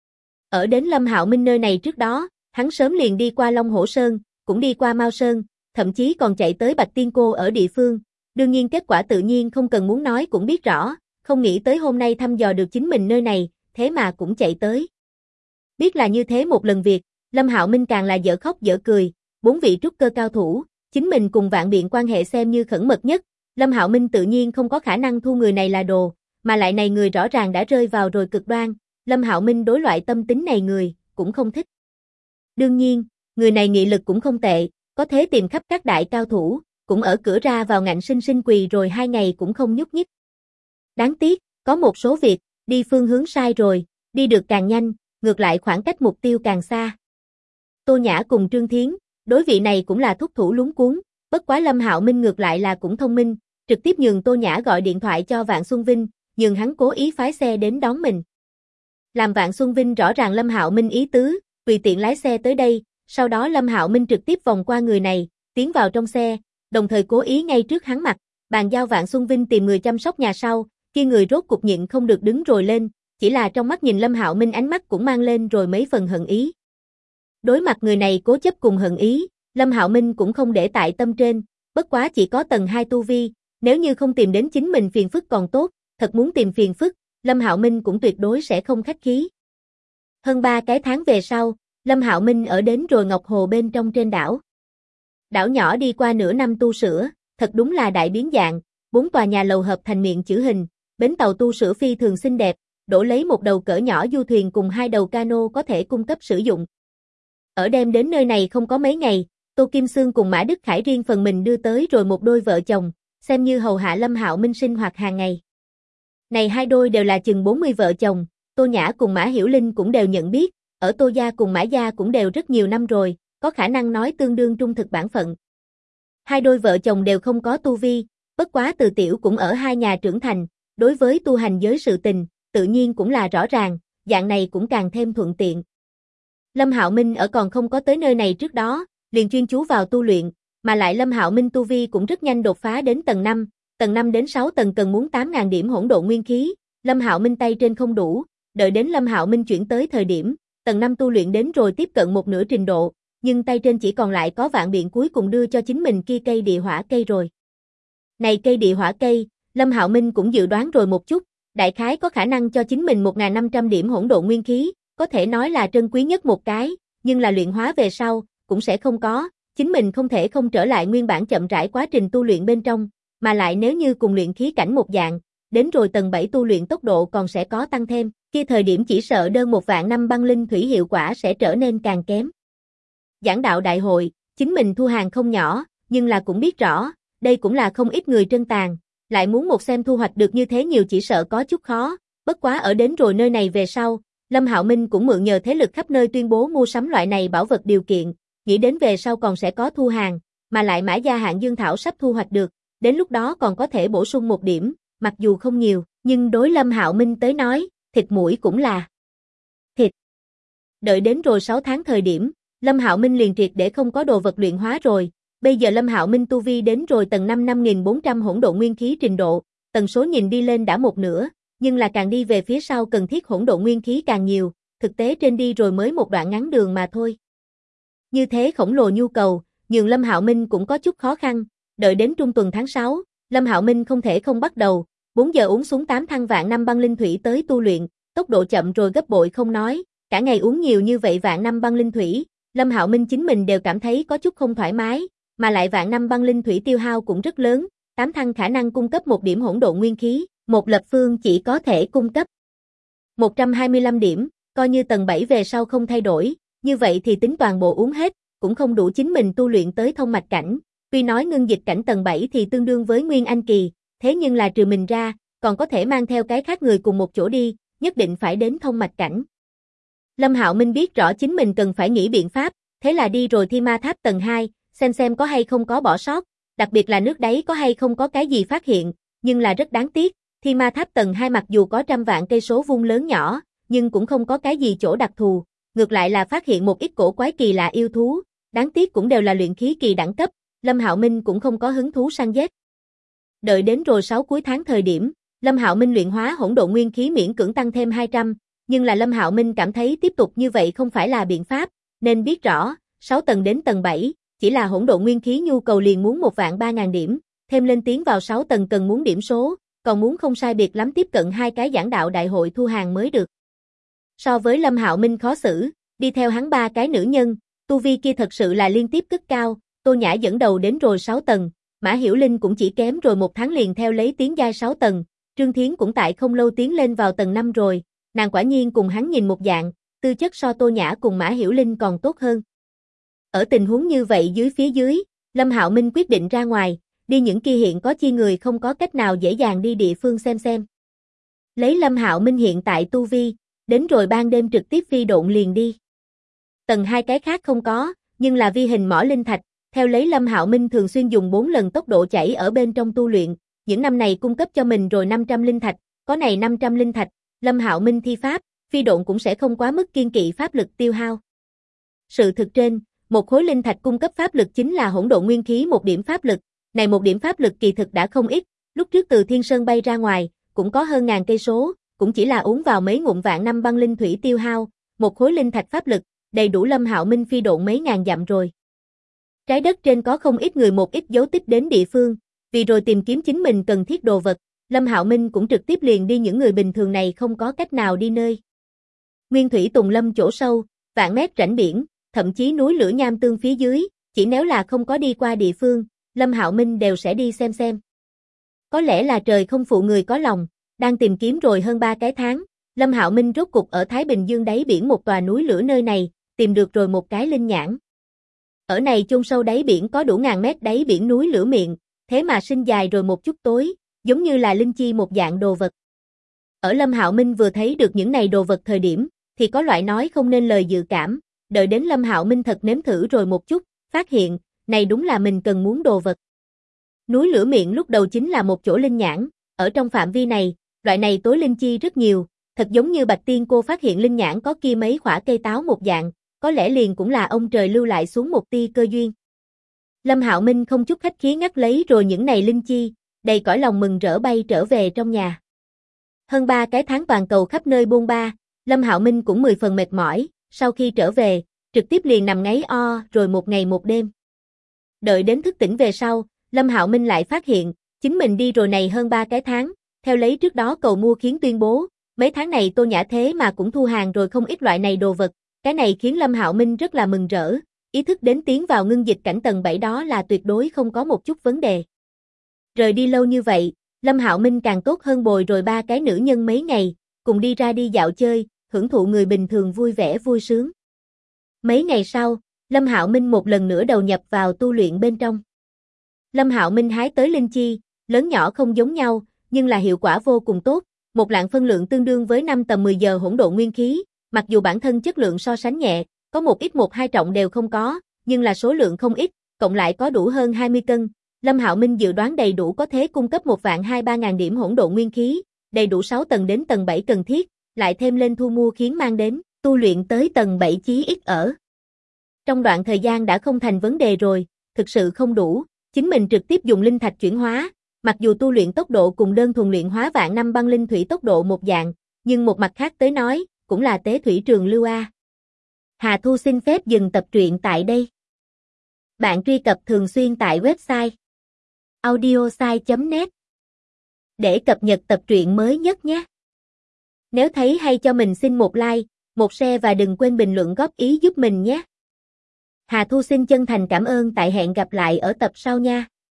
Ở đến Lâm Hạo Minh nơi này trước đó, hắn sớm liền đi qua Long Hổ Sơn, cũng đi qua Mao Sơn, thậm chí còn chạy tới Bạch Tiên Cô ở địa phương, đương nhiên kết quả tự nhiên không cần muốn nói cũng biết rõ, không nghĩ tới hôm nay thăm dò được chính mình nơi này, thế mà cũng chạy tới. Biết là như thế một lần việc, Lâm Hạo Minh càng là dở khóc dở cười, 4 vị trúc cơ cao thủ, chính mình cùng Vạn Biện quan hệ xem như khẩn mật nhất, Lâm Hạo Minh tự nhiên không có khả năng thu người này là đồ, mà lại này người rõ ràng đã rơi vào rồi cực đoan, Lâm Hạo Minh đối loại tâm tính này người, cũng không thích. Đương nhiên, người này nghị lực cũng không tệ, có thế tìm khắp các đại cao thủ, cũng ở cửa ra vào ngạnh sinh sinh quỳ rồi 2 ngày cũng không nhúc nhích. Đáng tiếc, có một số việc, đi phương hướng sai rồi, đi được càng nhanh, ngược lại khoảng cách mục tiêu càng xa. Tô Nhã cùng Trương Thiến, đối vị này cũng là thúc thủ luống cuống, bất quá Lâm Hạo Minh ngược lại là cũng thông minh, trực tiếp nhường Tô Nhã gọi điện thoại cho Vạn Xuân Vinh, nhường hắn cố ý phái xe đến đón mình. Làm Vạn Xuân Vinh rõ ràng Lâm Hạo Minh ý tứ, tùy tiện lái xe tới đây, sau đó Lâm Hạo Minh trực tiếp vòng qua người này, tiến vào trong xe, đồng thời cố ý ngay trước hắn mặt, Bàn giao Vạn Xuân Vinh tìm người chăm sóc nhà sau, kia người rốt cục nhịn không được đứng rồi lên, chỉ là trong mắt nhìn Lâm Hạo Minh ánh mắt cũng mang lên rồi mấy phần hận ý. Đối mặt người này cố chấp cùng hận ý, Lâm Hạo Minh cũng không để tại tâm trên, bất quá chỉ có tầng 2 tu vi, nếu như không tìm đến chính mình phiền phức còn tốt, thật muốn tìm phiền phức, Lâm Hạo Minh cũng tuyệt đối sẽ không khách khí. Hơn 3 cái tháng về sau, Lâm Hạo Minh ở đến rồi Ngọc Hồ bên trong trên đảo. Đảo nhỏ đi qua nửa năm tu sửa, thật đúng là đại biến dạng, 4 tòa nhà lầu hợp thành miệng chữ hình, bến tàu tu sửa phi thường xinh đẹp, đổ lấy một đầu cỡ nhỏ du thuyền cùng 2 đầu cano có thể cung cấp sử dụng. Ở đêm đến nơi này không có mấy ngày, Tô Kim Sương cùng Mã Đức Khải riêng phần mình đưa tới rồi một đôi vợ chồng, xem như hầu hạ Lâm Hạo Minh sinh hoạt hàng ngày. Này hai đôi đều là chừng 40 vợ chồng, Tô Nhã cùng Mã Hiểu Linh cũng đều nhận biết, ở Tô gia cùng Mã gia cũng đều rất nhiều năm rồi, có khả năng nói tương đương trung thực bản phận. Hai đôi vợ chồng đều không có tu vi, bất quá từ tiểu cũng ở hai nhà trưởng thành, đối với tu hành giới sự tình, tự nhiên cũng là rõ ràng, dạng này cũng càng thêm thuận tiện. Lâm Hạo Minh ở còn không có tới nơi này trước đó, liền chuyên chú vào tu luyện, mà lại Lâm Hạo Minh tu vi cũng rất nhanh đột phá đến tầng 5 đến 6 tầng cần muốn 8.000 điểm hỗn độn nguyên khí, Lâm Hạo Minh tay trên không đủ, đợi đến Lâm Hạo Minh chuyển tới thời điểm, tầng 5 tu luyện đến rồi tiếp cận một nửa trình độ, nhưng tay trên chỉ còn lại có vạn biện cuối cùng đưa cho chính mình kia cây địa hỏa cây rồi. Này cây địa hỏa cây, Lâm Hạo Minh cũng dự đoán rồi một chút, đại khái có khả năng cho chính mình 1.500 điểm hỗn độn nguyên khí, có thể nói là trân quý nhất một cái, nhưng là luyện hóa về sau, cũng sẽ không có, chính mình không thể không trở lại nguyên bản chậm rãi quá trình tu luyện bên trong, mà lại nếu như cùng luyện khí cảnh một dạng, đến rồi tầng 7 tu luyện tốc độ còn sẽ có tăng thêm, kia thời điểm chỉ sợ đơn 1 vạn năm băng linh thủy hiệu quả sẽ trở nên càng kém. Giảng đạo đại hội, chính mình thu hàng không nhỏ, nhưng là cũng biết rõ, đây cũng là không ít người trân tàn, lại muốn một xem thu hoạch được như thế nhiều chỉ sợ có chút khó, bất quá ở đến rồi nơi này về sau, Lâm Hạo Minh cũng mượn nhờ thế lực khắp nơi tuyên bố mua sắm loại này bảo vật điều kiện, nghĩ đến về sau còn sẽ có thu hàng, mà lại Mã gia hạng dương thảo sắp thu hoạch được, đến lúc đó còn có thể bổ sung một điểm, mặc dù không nhiều, nhưng đối Lâm Hạo Minh tới nói, thịt mũi cũng là thịt. Đợi đến rồi 6 tháng thời điểm, Lâm Hạo Minh liền triệt để không có đồ vật luyện hóa rồi, bây giờ Lâm Hạo Minh tu vi đến rồi tầng 5 5.400 hỗn độn nguyên khí trình độ, tần số nhìn đi lên đã một nửa, nhưng là càng đi về phía sau cần thiết hỗn độn nguyên khí càng nhiều, thực tế trên đi rồi mới một đoạn ngắn đường mà thôi. Như thế khổng lồ nhu cầu, nhường Lâm Hạo Minh cũng có chút khó khăn, đợi đến trung tuần tháng 6, Lâm Hạo Minh không thể không bắt đầu, 4 giờ uống xuống 8 thăng vạn năm băng linh thủy tới tu luyện, tốc độ chậm rồi gấp bội không nói, cả ngày uống nhiều như vậy vạn năm băng linh thủy, Lâm Hạo Minh chính mình đều cảm thấy có chút không thoải mái, mà lại vạn năm băng linh thủy tiêu hao cũng rất lớn, 8 thăng khả năng cung cấp 1 điểm hỗn độn nguyên khí, một lập phương chỉ có thể cung cấp 125 điểm, coi như tầng 7 về sau không thay đổi, như vậy thì tính toàn bộ uống hết, cũng không đủ chính mình tu luyện tới thông mạch cảnh, tuy nói ngưng dịch cảnh tầng 7 thì tương đương với Nguyên Anh kỳ, thế nhưng là trừ mình ra, còn có thể mang theo cái khác người cùng một chỗ đi, nhất định phải đến thông mạch cảnh. Lâm Hạo Minh biết rõ chính mình cần phải nghĩ biện pháp, thế là đi rồi Thi Ma Tháp tầng 2, xem có hay không có bỏ sót, đặc biệt là nước đáy có hay không có cái gì phát hiện, nhưng là rất đáng tiếc, Thi Ma Tháp tầng 2 mặc dù có trăm vạn cây số vuông lớn nhỏ, nhưng cũng không có cái gì chỗ đặc thù, ngược lại là phát hiện một ít cổ quái kỳ lạ yêu thú, đáng tiếc cũng đều là luyện khí kỳ đẳng cấp, Lâm Hạo Minh cũng không có hứng thú săn giết. Đợi đến rồi 6 cuối tháng thời điểm, Lâm Hạo Minh luyện hóa hỗn độn nguyên khí miễn cưỡng tăng thêm 200, nhưng là Lâm Hạo Minh cảm thấy tiếp tục như vậy không phải là biện pháp, nên biết rõ, 6 tầng đến tầng 7, chỉ là hỗn độn nguyên khí nhu cầu liền muốn 1.300.000 điểm, thêm lên tiến vào 6 tầng cần muốn điểm số, còn muốn không sai biệt lắm tiếp cận 2 cái giảng đạo đại hội thu hàng mới được. So với Lâm Hạo Minh khó xử, đi theo hắn 3 cái nữ nhân, tu vi kia thật sự là liên tiếp cất cao, Tô Nhã dẫn đầu đến rồi 6 tầng, Mã Hiểu Linh cũng chỉ kém rồi 1 tháng liền theo lấy tiến giai 6 tầng, Trương Thiến cũng tại không lâu tiến lên vào tầng 5 rồi, nàng quả nhiên cùng hắn nhìn một dạng, tư chất so Tô Nhã cùng Mã Hiểu Linh còn tốt hơn. Ở tình huống như vậy phía dưới, Lâm Hạo Minh quyết định ra ngoài, đi những kia hiện có chi người không có cách nào dễ dàng đi địa phương xem. Lấy Lâm Hạo Minh hiện tại tu vi, đến rồi ban đêm trực tiếp phi độn liền đi. Tầng 2 cái khác không có, nhưng là vi hình mỏ linh thạch, theo lấy Lâm Hạo Minh thường xuyên dùng 4 lần tốc độ chảy ở bên trong tu luyện, những năm này cung cấp cho mình rồi 500 linh thạch, có này 500 linh thạch, Lâm Hạo Minh thi pháp, phi độn cũng sẽ không quá mức kiên kỵ pháp lực tiêu hao. Sự thực trên, một khối linh thạch cung cấp pháp lực chính là hỗn độn nguyên khí một điểm pháp lực, Này một điểm pháp lực kỳ thực đã không ít, lúc trước từ Thiên Sơn bay ra ngoài, cũng có hơn ngàn cây số, cũng chỉ là uống vào mấy ngụm vạn năm băng linh thủy tiêu hao, một khối linh thạch pháp lực, đầy đủ Lâm Hạo Minh phi độn mấy ngàn dặm rồi. Trái đất trên có không ít người một ít dấu tích đến địa phương, vì rồi tìm kiếm chính mình cần thiết đồ vật, Lâm Hạo Minh cũng trực tiếp liền đi những người bình thường này không có cách nào đi nơi. Nguyên thủy tùng lâm chỗ sâu, vạn mét rãnh biển, thậm chí núi lửa nham tương phía dưới, chỉ nếu là không có đi qua địa phương, Lâm Hạo Minh đều sẽ đi xem. Có lẽ là trời không phụ người có lòng, đang tìm kiếm rồi hơn 3 cái tháng, Lâm Hạo Minh rốt cục ở Thái Bình Dương đáy biển một tòa núi lửa nơi này, tìm được rồi một cái linh nhãn. Ở này chôn sâu đáy biển có đủ ngàn mét đáy biển núi lửa miệng, thế mà sinh dài rồi một chút tối, giống như là linh chi một dạng đồ vật. Ở Lâm Hạo Minh vừa thấy được những này đồ vật thời điểm, thì có loại nói không nên lời dự cảm, đợi đến Lâm Hạo Minh thật nếm thử rồi một chút, phát hiện, này đúng là mình cần muốn đồ vật. Núi lửa miệng lúc đầu chính là một chỗ linh nhãn, ở trong phạm vi này, loại này tối linh chi rất nhiều, thật giống như Bạch Tiên cô phát hiện linh nhãn có kia mấy quả cây táo một dạng, có lẽ liền cũng là ông trời lưu lại xuống một tia cơ duyên. Lâm Hạo Minh không chút khách khí ngắt lấy rồi những này linh chi, đầy cõi lòng mừng rỡ bay trở về trong nhà. Hơn 3 cái tháng toàn cầu khắp nơi bôn ba, Lâm Hạo Minh cũng 10 phần mệt mỏi, sau khi trở về, trực tiếp liền nằm ngáy rồi một ngày một đêm. Đợi đến thức tỉnh về sau, Lâm Hạo Minh lại phát hiện, chính mình đi rồi này hơn 3 cái tháng, theo lấy trước đó cầu mua khiến tuyên bố, mấy tháng này Tô Nhã thế mà cũng thu hàng rồi không ít loại này đồ vật, cái này khiến Lâm Hạo Minh rất là mừng rỡ, ý thức đến tiến vào ngưng dịch cảnh tầng 7 đó là tuyệt đối không có một chút vấn đề. Rời đi lâu như vậy, Lâm Hạo Minh càng tốt hơn bồi rồi 3 cái nữ nhân mấy ngày, cùng đi ra đi dạo chơi, hưởng thụ người bình thường vui vẻ vui sướng. Mấy ngày sau, Lâm Hạo Minh một lần nữa đầu nhập vào tu luyện bên trong. Lâm Hạo Minh hái tới linh chi, lớn nhỏ không giống nhau, nhưng là hiệu quả vô cùng tốt, một lạng phân lượng tương đương với 5 tầm 10 giờ hỗn độn nguyên khí, mặc dù bản thân chất lượng so sánh nhẹ, có một ít 1-2 trọng đều không có, nhưng là số lượng không ít, cộng lại có đủ hơn 20 cân. Lâm Hạo Minh dự đoán đầy đủ có thể cung cấp 1.223 ngàn điểm hỗn độn nguyên khí, đầy đủ 6 tầng đến tầng 7 cần thiết, lại thêm lên thu mua khiến mang đến, tu luyện tới tầng 7 chí ít ở. Trong đoạn thời gian đã không thành vấn đề rồi, thực sự không đủ, chính mình trực tiếp dùng linh thạch chuyển hóa, mặc dù tu luyện tốc độ cùng đơn thuần luyện hóa vạn năm băng linh thủy tốc độ một dạng, nhưng một mặt khác tới nói, cũng là tế thủy trường lưu a. Hà Thu xin phép dừng tập truyện tại đây. Bạn truy cập thường xuyên tại website audiosai.net để cập nhật tập truyện mới nhất nhé. Nếu thấy hay cho mình xin một like, một share và đừng quên bình luận góp ý giúp mình nhé. Hà Thu xin chân thành cảm ơn, tại hẹn gặp lại ở tập sau nha.